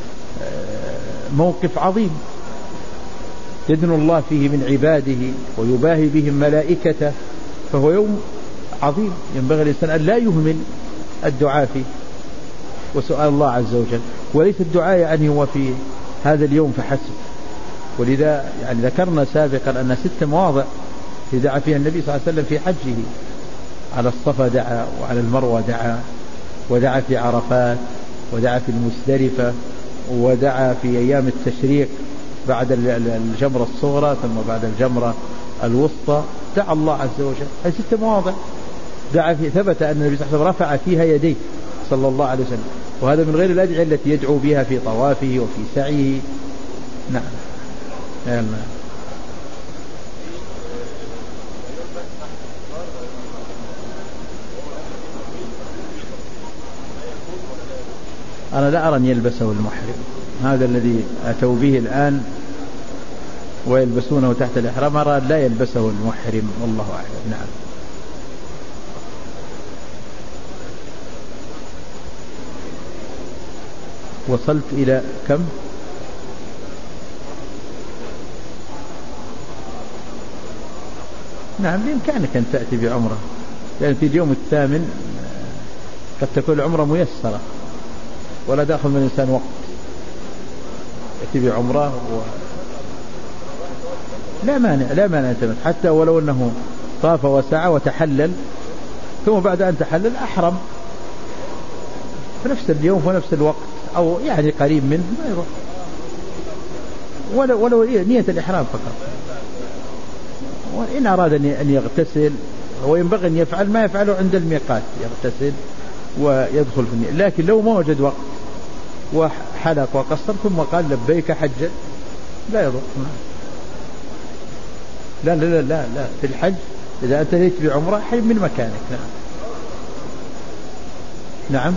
موقف عظيم يدنو الله فيه من عباده ويباهي بهم ملائكته، فهو يوم عظيم ينبغي الإنسان أن لا يهمل الدعاء فيه وسؤال الله عز وجل. وليس الدعاء يعني هو في هذا اليوم فحسب. ولذا يعني ذكرنا سابقا أن 6 مواضع دعا فيها النبي صلى الله عليه وسلم في حجه. على الصفا دعا، وعلى المروة دعا، ودعا في عرفات، ودعا في المزدلفة، ودعا في أيام التشريق بعد الجمرة الصغرى ثم بعد الجمرة الوسطى دعا الله عز وجل. هذه 6 مواضع دعا فيه، ثبت أن النبي صلى الله عليه وسلم رفع فيها يديه صلى الله عليه وسلم، وهذا من غير الأدعية التي يدعو بها في طوافه وفي سعيه. نعم. أنا لا أرى أن يلبسه المحرم، هذا الذي أتوا به الآن ويلبسونه تحت الإحرام أرى لا يلبسه المحرم، والله أعلم. نعم. وصلت إلى كم؟ نعم بإمكانك أن تأتي بعمرة، لأن في اليوم الثامن قد تكون العمرة ميسرة ولا داخل من الإنسان وقت، يأتي بعمرة لا مانع يتمت، حتى ولو أنه طاف وسعى وتحلل ثم بعد أن تحلل أحرم في نفس اليوم ونفس الوقت أو يعني قريب منه ما يروح، ولو نية الإحرام فقط. وإن أراد أن يغتسل وينبغي أن يفعل ما يفعله عند الميقات، يغتسل ويدخل في النية. لكن لو ما وجد وقت وحلق وقصر ثم قال لبيك حجا لا يضر. لا لا لا لا, لا. في الحج إذا أنت ليت بعمرة حج من مكانك. نعم. نعم.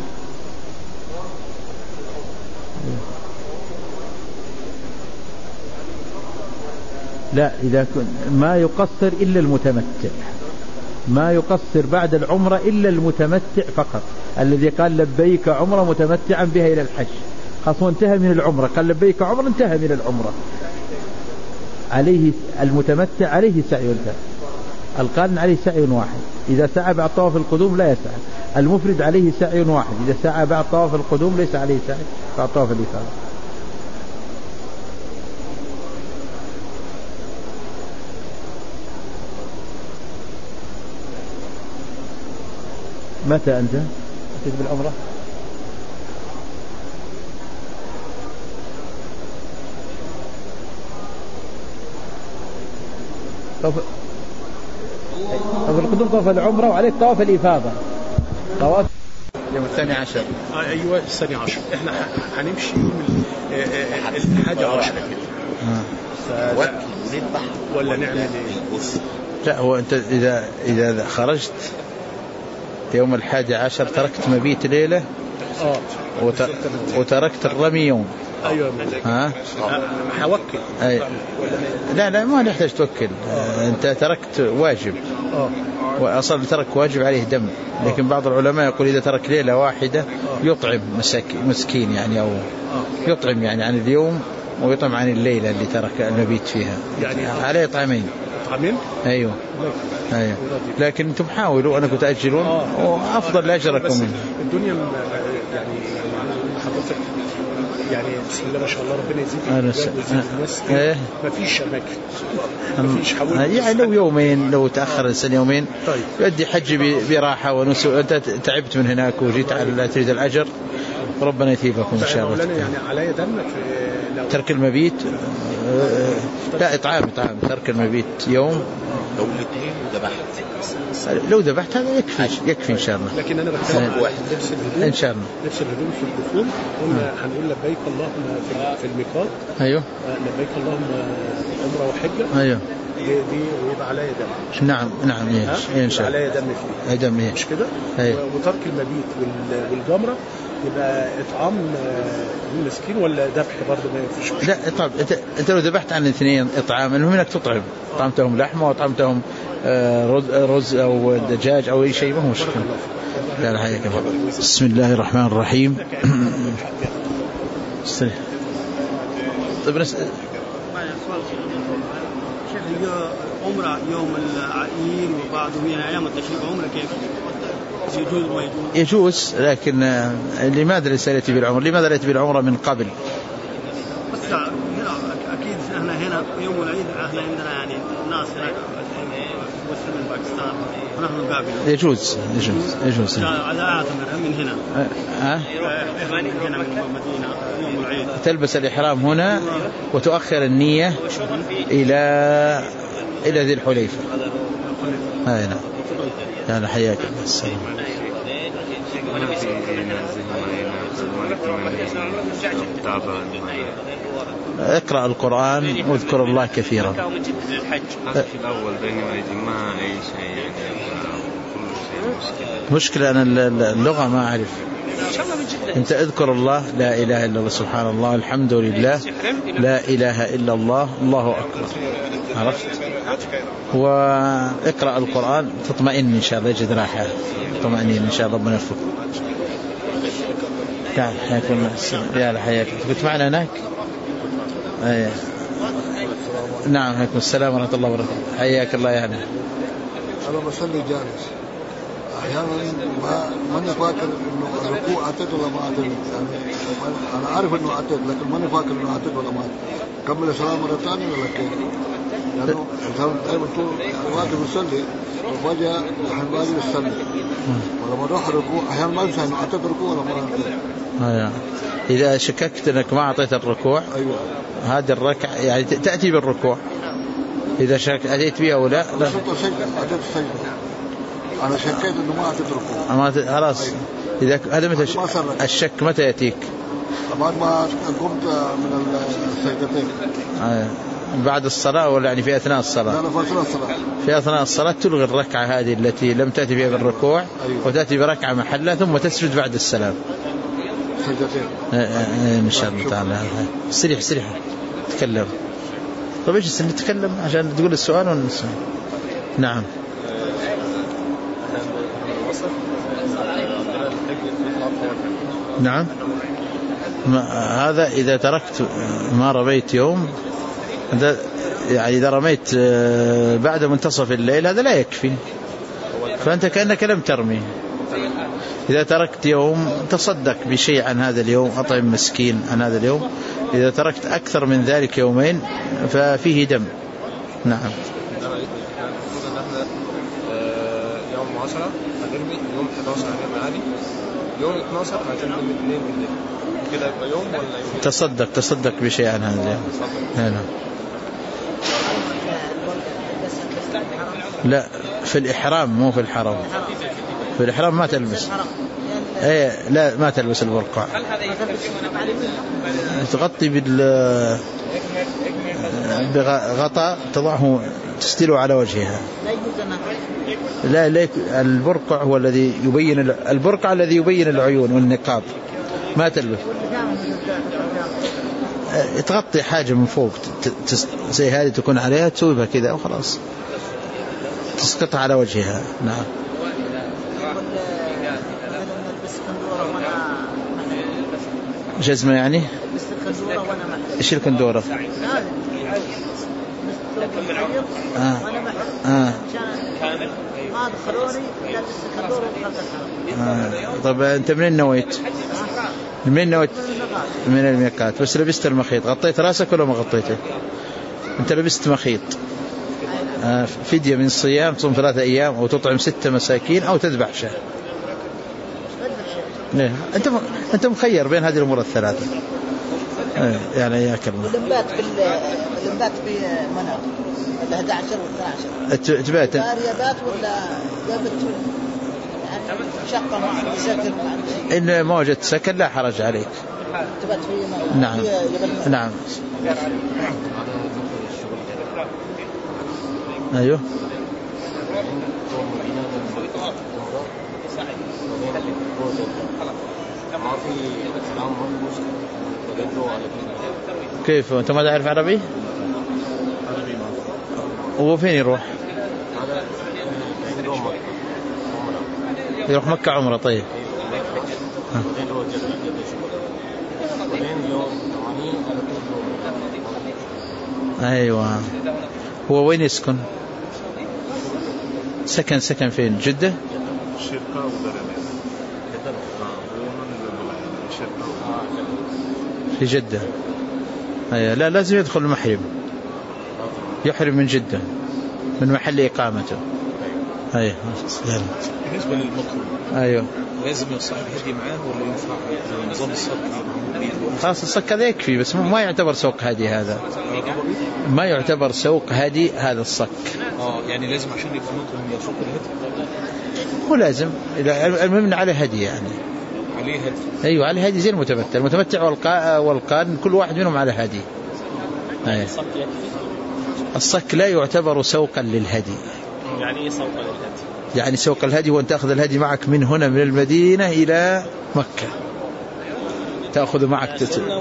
لا، إذا كنت ما يقصر إلا المتمتع، ما يقصر بعد العمرة إلا المتمتع فقط، الذي قال لبيك عمرة متمتعا بها إلى الحج، خاصة انتهى من العمرة، قال لبيك عمرة انتهى من العمرة، عليه المتمتع عليه سعي وانتهى. القارن عليه سعي واحد، إذا سعى بعد طواف القدوم لا يسعى. المفرد عليه سعي واحد، إذا سعى بعد طواف القدوم ليس عليه سعي بعد طواف الإفاضة. متى أنت أتيت بالعمرة؟ طواف القدوم طواف العمرة وعليك طواف الإفاضة، طواف يوم 12. أيوة 12. إحنا هنمشي يوم 11. ولا نعمل إيه؟ لا، هو أنت إذا خرجت يوم 11 تركت مبيت ليلة وتركت الرمي يوم. أيوة. ها؟ هوكل. لا ما نحتاج توكل. أنت تركت واجب. وأصلا ترك واجب عليه دم، لكن بعض العلماء يقول إذا ترك ليلة واحدة يطعم مسكين يعني، أو يطعم يعني عن اليوم ويطعم عن الليلة اللي ترك المبيت فيها، يعني عليه طعمين. أيوة. لكن أنتم حاولوا أنكم تأجلون وأفضل لأجركم منه. الدنيا يعني حضرتك يعني بسم الله ما شاء الله ربنا يزيد الناس. ما فيش أماكن، ما فيش حول يعني لو يومين، لو تأخر الإنسان يومين يؤدي حج براحة ونسو. أنت تعبت من هناك وجيت على تريد الأجر، ربنا يثيبكم إن شاء الله. يعني علي دمك ترك المبيت. لا، إطعام ترك المبيت يوم. لو ذبحت هذا يكفي إن شاء الله. لكن أنا بتكلم لبس الهدوم إن شاء الله، لبس الهدوم في الدخول قلنا هنقول لبيك اللهم في الميقات. أيوه. لبيك اللهم عمرة وحجة. أيوه. دي ويبقى عليا دم. نعم إن شاء الله عليا دم فيه. دم مش كده؟ أيوه. وترك المبيت والجمرة يبقى إطعام المسكين ولا ذبح برضه ما يفيش؟ لا، طب أنت لو ذبحت عن الاثنين إطعام، المهم إنك تطعم. طعمتهم لحمة وطعمتهم رز أو دجاج أو أي شيء، ما هو مشكلة. لا حياك الله. بسم الله الرحمن الرحيم. طيب عمرة يوم العيد وبعده من أيام التشريق عمرة كيف يجوز ما يجوز، لكن لماذا ليس يأتي بالعمرة؟ لماذا لا يأتي بالعمرة من قبل؟ بس أكيد إحنا هنا يوم العيد إحنا عندنا يعني الناس هناك مسلمين باكستان ونحن نقابل. يجوز على أعتمر من هنا هنا من المدينة يوم العيد تلبس الإحرام هنا وتؤخر النية إلى ذي الحليفة. هنا يعني حياك السلام. اقرأ القرآن واذكر الله كثيرا. في الأول بينما ما أي شيء يعني مشكلة أنا اللغة ما أعرف. أنت اذكر الله لا إله إلا الله سبحان الله الحمد لله لا إله إلا الله الله أكبر. عرفت؟ واقرأ القرآن تطمئن إن شاء الله يجد راحة تطمئنين إن شاء الله ربنا يوفقك. تعال حياكم يا لحياك. كنت معنا هناك؟ أيه. نعم عليكم السلام ورحمة الله وبركاته. حياك الله يا هنا. أنا بصلي جالس أحيانا ما فاكر إنه الركوع أتت ولا ما أتت. يعني أنا عارف إنه أتت لكن ما فاكر إنه أتت ولا ما أتت. كمل الصلاة مرة ثانية ولا كيف؟ لأنه دائما طول الوقت بيصلي وفجأة الحين باجي بيصلي ولما أروح الركوع أحيانا ما أنسى إنه أتت الركوع ولا ما أتت. إذا شككت أنك ما أعطيت الركوع أيوة. هذه الركعة يعني تأتي بالركوع إذا أتيت بها أو لا. أتت السجدة أنا شكيت إنه ما أتت الركوع. خلاص. أيوة. إذا هذا متى الشك متى يأتيك؟ بعد ما قمت من السجدتين. بعد الصلاة ولا يعني في أثناء الصلاة؟ لا في أثناء الصلاة. في أثناء الصلاة تلغي الركعة هذه التي لم تأتي بها بالركوع. أيوة. وتأتي بركعة محلها ثم تسجد بعد السلام. سجدتين. إن شاء الله تعالى. سريح تكلم. طيب إيش نتكلم عشان تقول السؤال ولا نسمع؟ نعم. نعم. هذا إذا تركت ما رميت يوم يعني إذا رميت بعد منتصف الليل هذا لا يكفي فأنت كأنك لم ترمي. إذا تركت يوم تصدق بشيء عن هذا اليوم أطعم مسكين عن هذا اليوم. إذا تركت أكثر من ذلك يومين ففيه دم. نعم. يوم 10 هترمي يوم 11 هترمي عادي يوم 12 هترمي 2 بالليل كده يبقى يوم ولا يوم؟ تصدق بشيء عن هذا اليوم. نعم. لا في الإحرام مو في الحرم. في الإحرام ما تلبس. لا ما تلبس البرقع. تغطي بغطاء تضعه تستيله على وجهها. لا البرقع هو الذي يبين البرقع الذي يبين العيون والنقاب ما تلبس. تغطي حاجة من فوق زي هذه تكون عليها تسوي بها كذا وخلاص تسقطها على وجهها. نعم. جزمة يعني إيش الكندورة؟ طب أنت منين نويت؟ من الميقات بس لبست المخيط. غطيت راسك ولا ما غطيته؟ أنت لبست مخيط. فدية من الصيام تصوم 3 أيام أو تطعم 6 مساكين أو تذبح شاة. أنت مخير بين هذه الأمور الثلاثة. يعني يا كلمة اللمبات في مناطق 11 و12 تبات رياضات ولا جابت يعني شقة ما عندي سكن ما عندي. إن ما وجدت سكن لا حرج عليك. تبات في نعم. نعم. أيوه. كيف أنت ما تعرف عربي؟ هو فين يروح؟ يروح مكة عمره. طيب أيوة. هو وين يسكن؟ سكن فين؟ جدة؟ في جدة. أيوة. لا لازم يدخل المحرم يحرم من جدة من محل إقامته. أيوه. بالنسبة للمطعم أيوه لازم يصاحب هدي معاه ولا ينفع نظام الصك؟ خلاص الصك هذا يكفي، بس ما يعتبر سوق هدي هذا، ما يعتبر سوق هدي هذا الصك. يعني لازم عشان يبقى مطعم يسوق الهدي، هو لازم المهم عليه هدي يعني. عليه هدي. أيوه عليه هدي زي المتمتع والقارن كل واحد منهم على هدي. أيوه. الصك لا يعتبر سوقا للهدي. يعني ايه سوقا للهدي؟ يعني سوق الهدي هو أن تأخذ الهدي معك من هنا من المدينة إلى مكة، تأخذ معك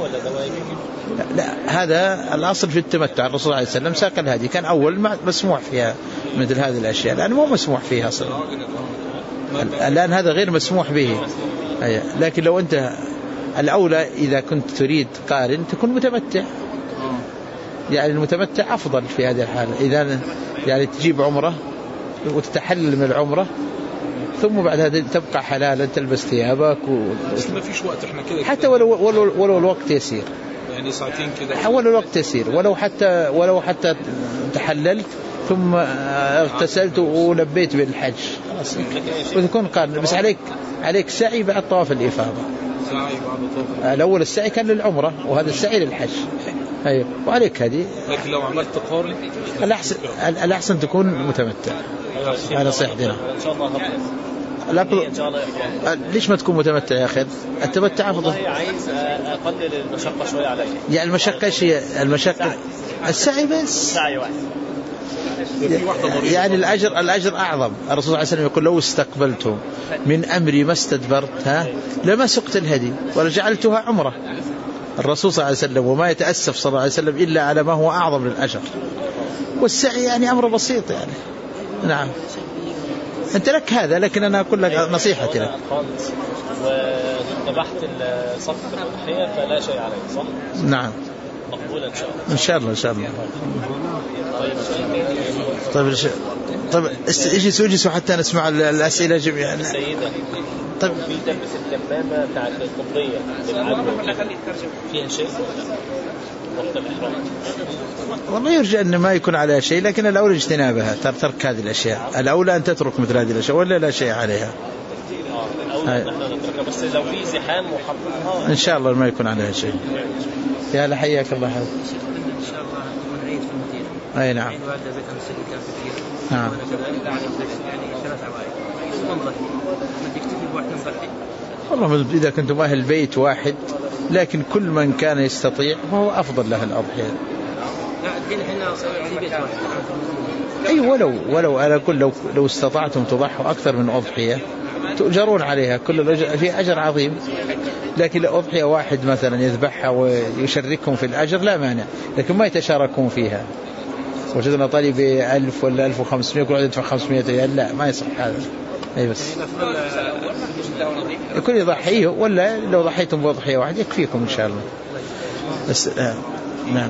لا هذا الأصل في التمتع. الرسول عليه السلام ساق الهدي، كان أول مسموح فيها مثل هذه الأشياء، الآن مو مسموح فيها أصلا، الآن هذا غير مسموح به. لكن لو أنت الأولى إذا كنت تريد قارن تكون متمتع، يعني المتمتع أفضل في هذه الحالة. إذا يعني تجيب عمرة وتتحلل من العمرة ثم بعد هذا تبقى حلالا تلبس ثيابك بس ما فيش وقت احنا كده حتى ولو الوقت يسير، يعني ساعتين كده ولو الوقت يسير، ولو حتى تحللت ثم اغتسلت ولبيت بالحج خلاص وتكون قارن. بس عليك سعي بعد طواف الإفاضة. سعي بعد طواف الأول السعي كان للعمرة وهذا السعي للحج. أيوة. وعليك هذه. لكن لو عملت قارن الأحسن تكون متمتع. هذا صحيح دينا. إن شاء الله ليش ما تكون متمتع يا أخي؟ التمتع أفضل. عايز أقلل المشقة شوية علي. يعني المشقة شيء السعي بس. سعي واحد. يعني الأجر أعظم. الرسول صلى الله عليه وسلم يقول لو استقبلت من أمري ما استدبرت لما سقت الهدي ولا جعلتها عمرة. الرسول صلى الله عليه وسلم وما يتأسف صلى الله عليه وسلم إلا على ما هو أعظم للأجر. والسعي يعني أمر بسيط يعني. نعم أنت لك هذا، لكن أنا أقول لك نصيحتي لك. وذبحت الصف الأضحية فلا شيء عليه صح؟ نعم مقبولة إن شاء الله. إن شاء الله. طيب اجلسوا حتى نسمع الأسئلة جميعا. سيدة طيب في تلبس الكمامة بتاعت القبطية فيها شيء وقت الإحرام؟ والله يرجى أن ما يكون عليها شيء، لكن الأولى اجتنابها، ترك هذه الأشياء. الأولى أن تترك مثل هذه الأشياء ولا لا شيء عليها. الأولى نحن نتركها، بس لو في زحام وحطها إن شاء الله ما يكون عليها شيء. يا هلا حياك الله. إن شاء الله نكون عيد في المدينة. أي نعم. عيد والدة بيت أمسك كان كثير. نعم. يعني 3 عوائل. والله ما تكتفي بواحد نضحي. والله إذا كنتم أهل بيت واحد، لكن كل من كان يستطيع فهو أفضل له الأضحية. لا الحين إحنا في بيت واحد. أي ولو أنا أقول لو استطعتم تضحوا أكثر من أضحية تؤجرون عليها، كل في أجر عظيم. لكن الأضحية واحد مثلا يذبحها ويشركهم في الأجر لا مانع، لكن ما يتشاركون فيها. وجدنا طالب 1000 ولا 1500 كل واحد يدفع 500 ريال، لا ما يصح هذا. أي بس يكون يضحيه، ولا لو ضحيتم بأضحية واحد يكفيكم إن شاء الله. بس نعم.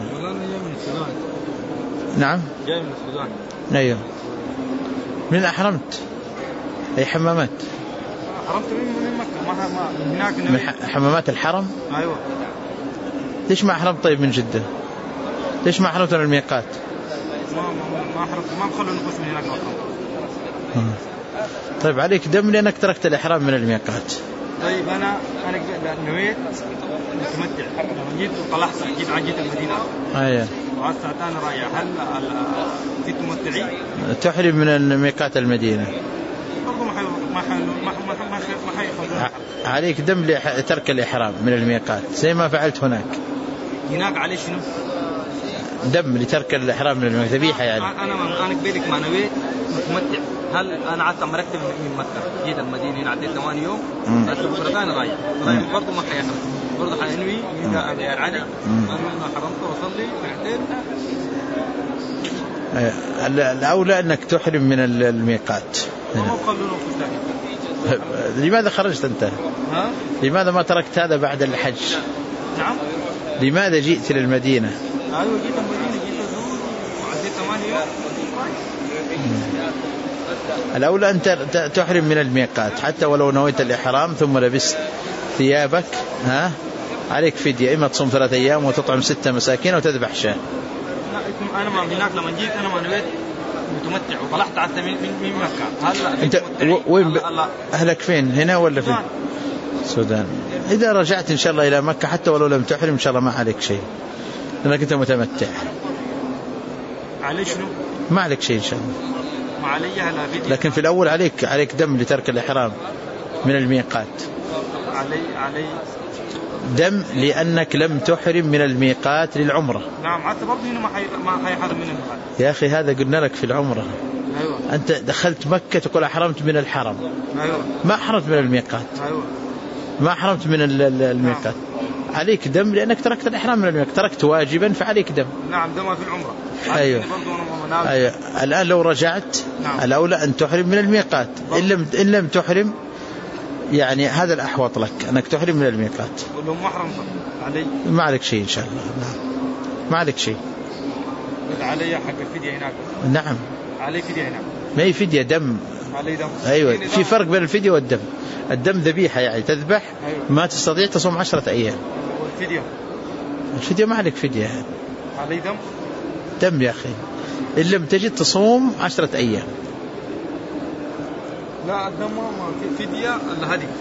نعم. جاي من السودان. أيوه. من أحرمت؟ أي حمامات؟ حرمت من مكة ما هناك من حمامات الحرم. أيوة. ليش ما أحرمت طيب من جدة؟ ليش ما أحرمت من الميقات؟ ما أحرمت، ما بخلوا نخش من هناك مكة. طيب عليك دم لأنك تركت الإحرام من الميقات. طيب أنا نويت متمتع، لما جيت طلعت جيت عجيت المدينة. أيه. وعاد ساعتين رايح، هل في تمتعي؟ تحرم من ميقات المدينة. ما عليك دم لترك الإحرام من الميقات زي ما فعلت هناك. هناك عليه شنو؟ دم لترك الإحرام من الميقات، ذبيحة يعني. أنا قبلك ما نويت متمتع، هل أنا عدت مركب من مكة جيت المدينة هنا عديت 8 يوم، بس بكرة ثاني رايح برضه ما حيحرم، برضه حينوي إذا أبي علي أنا حرمت وصلي رحتين. الأولى أنك تحرم من الميقات. لماذا خرجت أنت؟ لماذا ما تركت هذا بعد الحج؟ نعم. لماذا جئت للمدينة؟ أيوة جيت المدينة، جيت أزور وعديت 8 يوم. الأولى أن تحرم من الميقات حتى ولو نويت الإحرام ثم لبست ثيابك عليك فدية، إما تصوم 3 أيام وتطعم 6 مساكين وتذبح شاة. أنا ما هناك لما جيت أنا ما نويت متمتع وطلعت على من مكة، هل أنت وين أهلك فين، هنا ولا في السودان؟ إذا رجعت إن شاء الله إلى مكة حتى ولو لم تحرم إن شاء الله ما عليك شيء، لأنك أنت متمتع. علي شنو؟ ما عليك شيء إن شاء الله. ما علي على فيديو. لكن في الأول عليك دم لترك الإحرام من الميقات. علي دم لأنك لم تحرم من الميقات للعمرة. نعم، حتى برضه هنا ما حيحرم من الميقات. يا أخي هذا قلنا لك في العمرة. أيوة. أنت دخلت مكة تقول أحرمت من الحرم. أيوة. ما أحرمت من الميقات. أيوة. ما أحرمت من الميقات. نعم. عليك دم لأنك تركت الإحرام من الميقات، تركت واجبا فعليك دم. نعم، دم في العمرة. أيوة. أيوة. الآن لو رجعت نعم. الأولى أن تحرم من الميقات، إن لم تحرم يعني هذا الأحوط لك أنك تحرم من الميقات. ولو محرم علي ما عليك شيء إن شاء الله. نعم ما عليك شيء. علي حق الفدية هناك. نعم علي فدية هناك. ما هي فدية، دم. علي دم. أيوة، في فرق بين الفدية والدم. الدم ذبيحة يعني تذبح. أيوة. ما تستطيع تصوم 10 أيام. الفدية ما عليك فدية. علي دم يا أخي، إن لم تجد تصوم 10 أيام. لا الدم ما في فدية إلا هذه.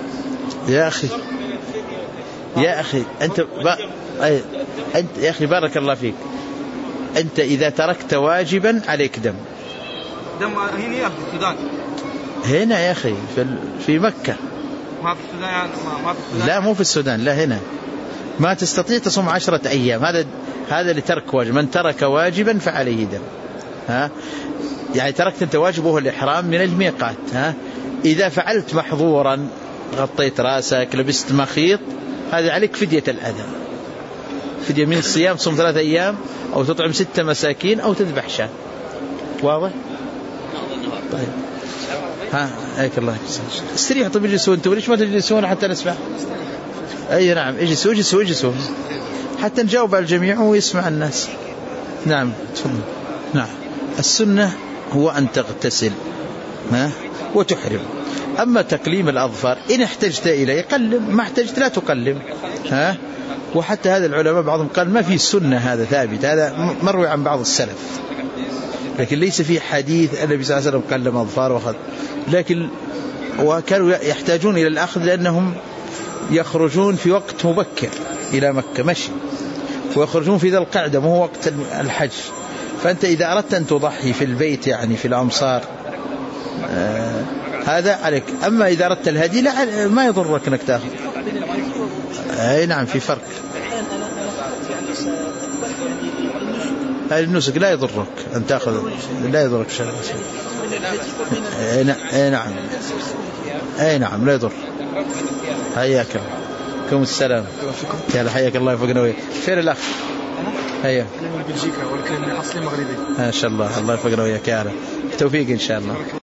يا أخي أنت يا أخي بارك الله فيك، أنت إذا تركت واجبا عليك دم. هنا في السودان. هنا يا أخي في مكة. ما في السودان يعني ما في السودان. لا مو في السودان، لا هنا ما تستطيع تصوم 10 أيام. هذا لترك واجب، من ترك واجبا فعليه دم. يعني تركت أنت واجب وهو الإحرام من الميقات. إذا فعلت محظورا، غطيت راسك، لبست مخيط، هذا عليك فدية الأذى، فدية من الصيام، صوم 3 أيام أو تطعم 6 مساكين أو تذبح شاة. واضح؟ طيب هيك الله استريح. طيب اجلسوا انتم، ليش ما تجلسون حتى نسمع؟ أي نعم، اجلسوا حتى نجاوب على الجميع ويسمع الناس. نعم تفضل. نعم، السنة هو أن تغتسل وتحرم. أما تقليم الأظفار إن احتجت إليه قلم، ما احتجت لا تقلم. وحتى هذا العلماء بعضهم قال ما في السنة، هذا ثابت، هذا مروي عن بعض السلف، لكن ليس في حديث النبي صلى الله عليه وسلم قلم أظفار وأخذ. لكن وكانوا يحتاجون إلى الأخذ لأنهم يخرجون في وقت مبكر إلى مكة مشي، ويخرجون في ذا القعدة وهو وقت الحج. فأنت إذا أردت أن تضحي في البيت يعني في الأمصار هذا عليك. أما إذا أردت الهدي لا، ما يضرك أنك تأخذ. أي نعم في فرق. النسك لا يضرك أن تأخذ، لا يضرك شيء. أي نعم لا يضر. حياك الله. السلام. يا حياك الله يفقنا وياك. فين الأخ؟ هيا. أنا من بلجيكا ولكن أصلي مغربي. ما شاء الله، الله يفقنا وياك يا رب. توفيق إن شاء الله.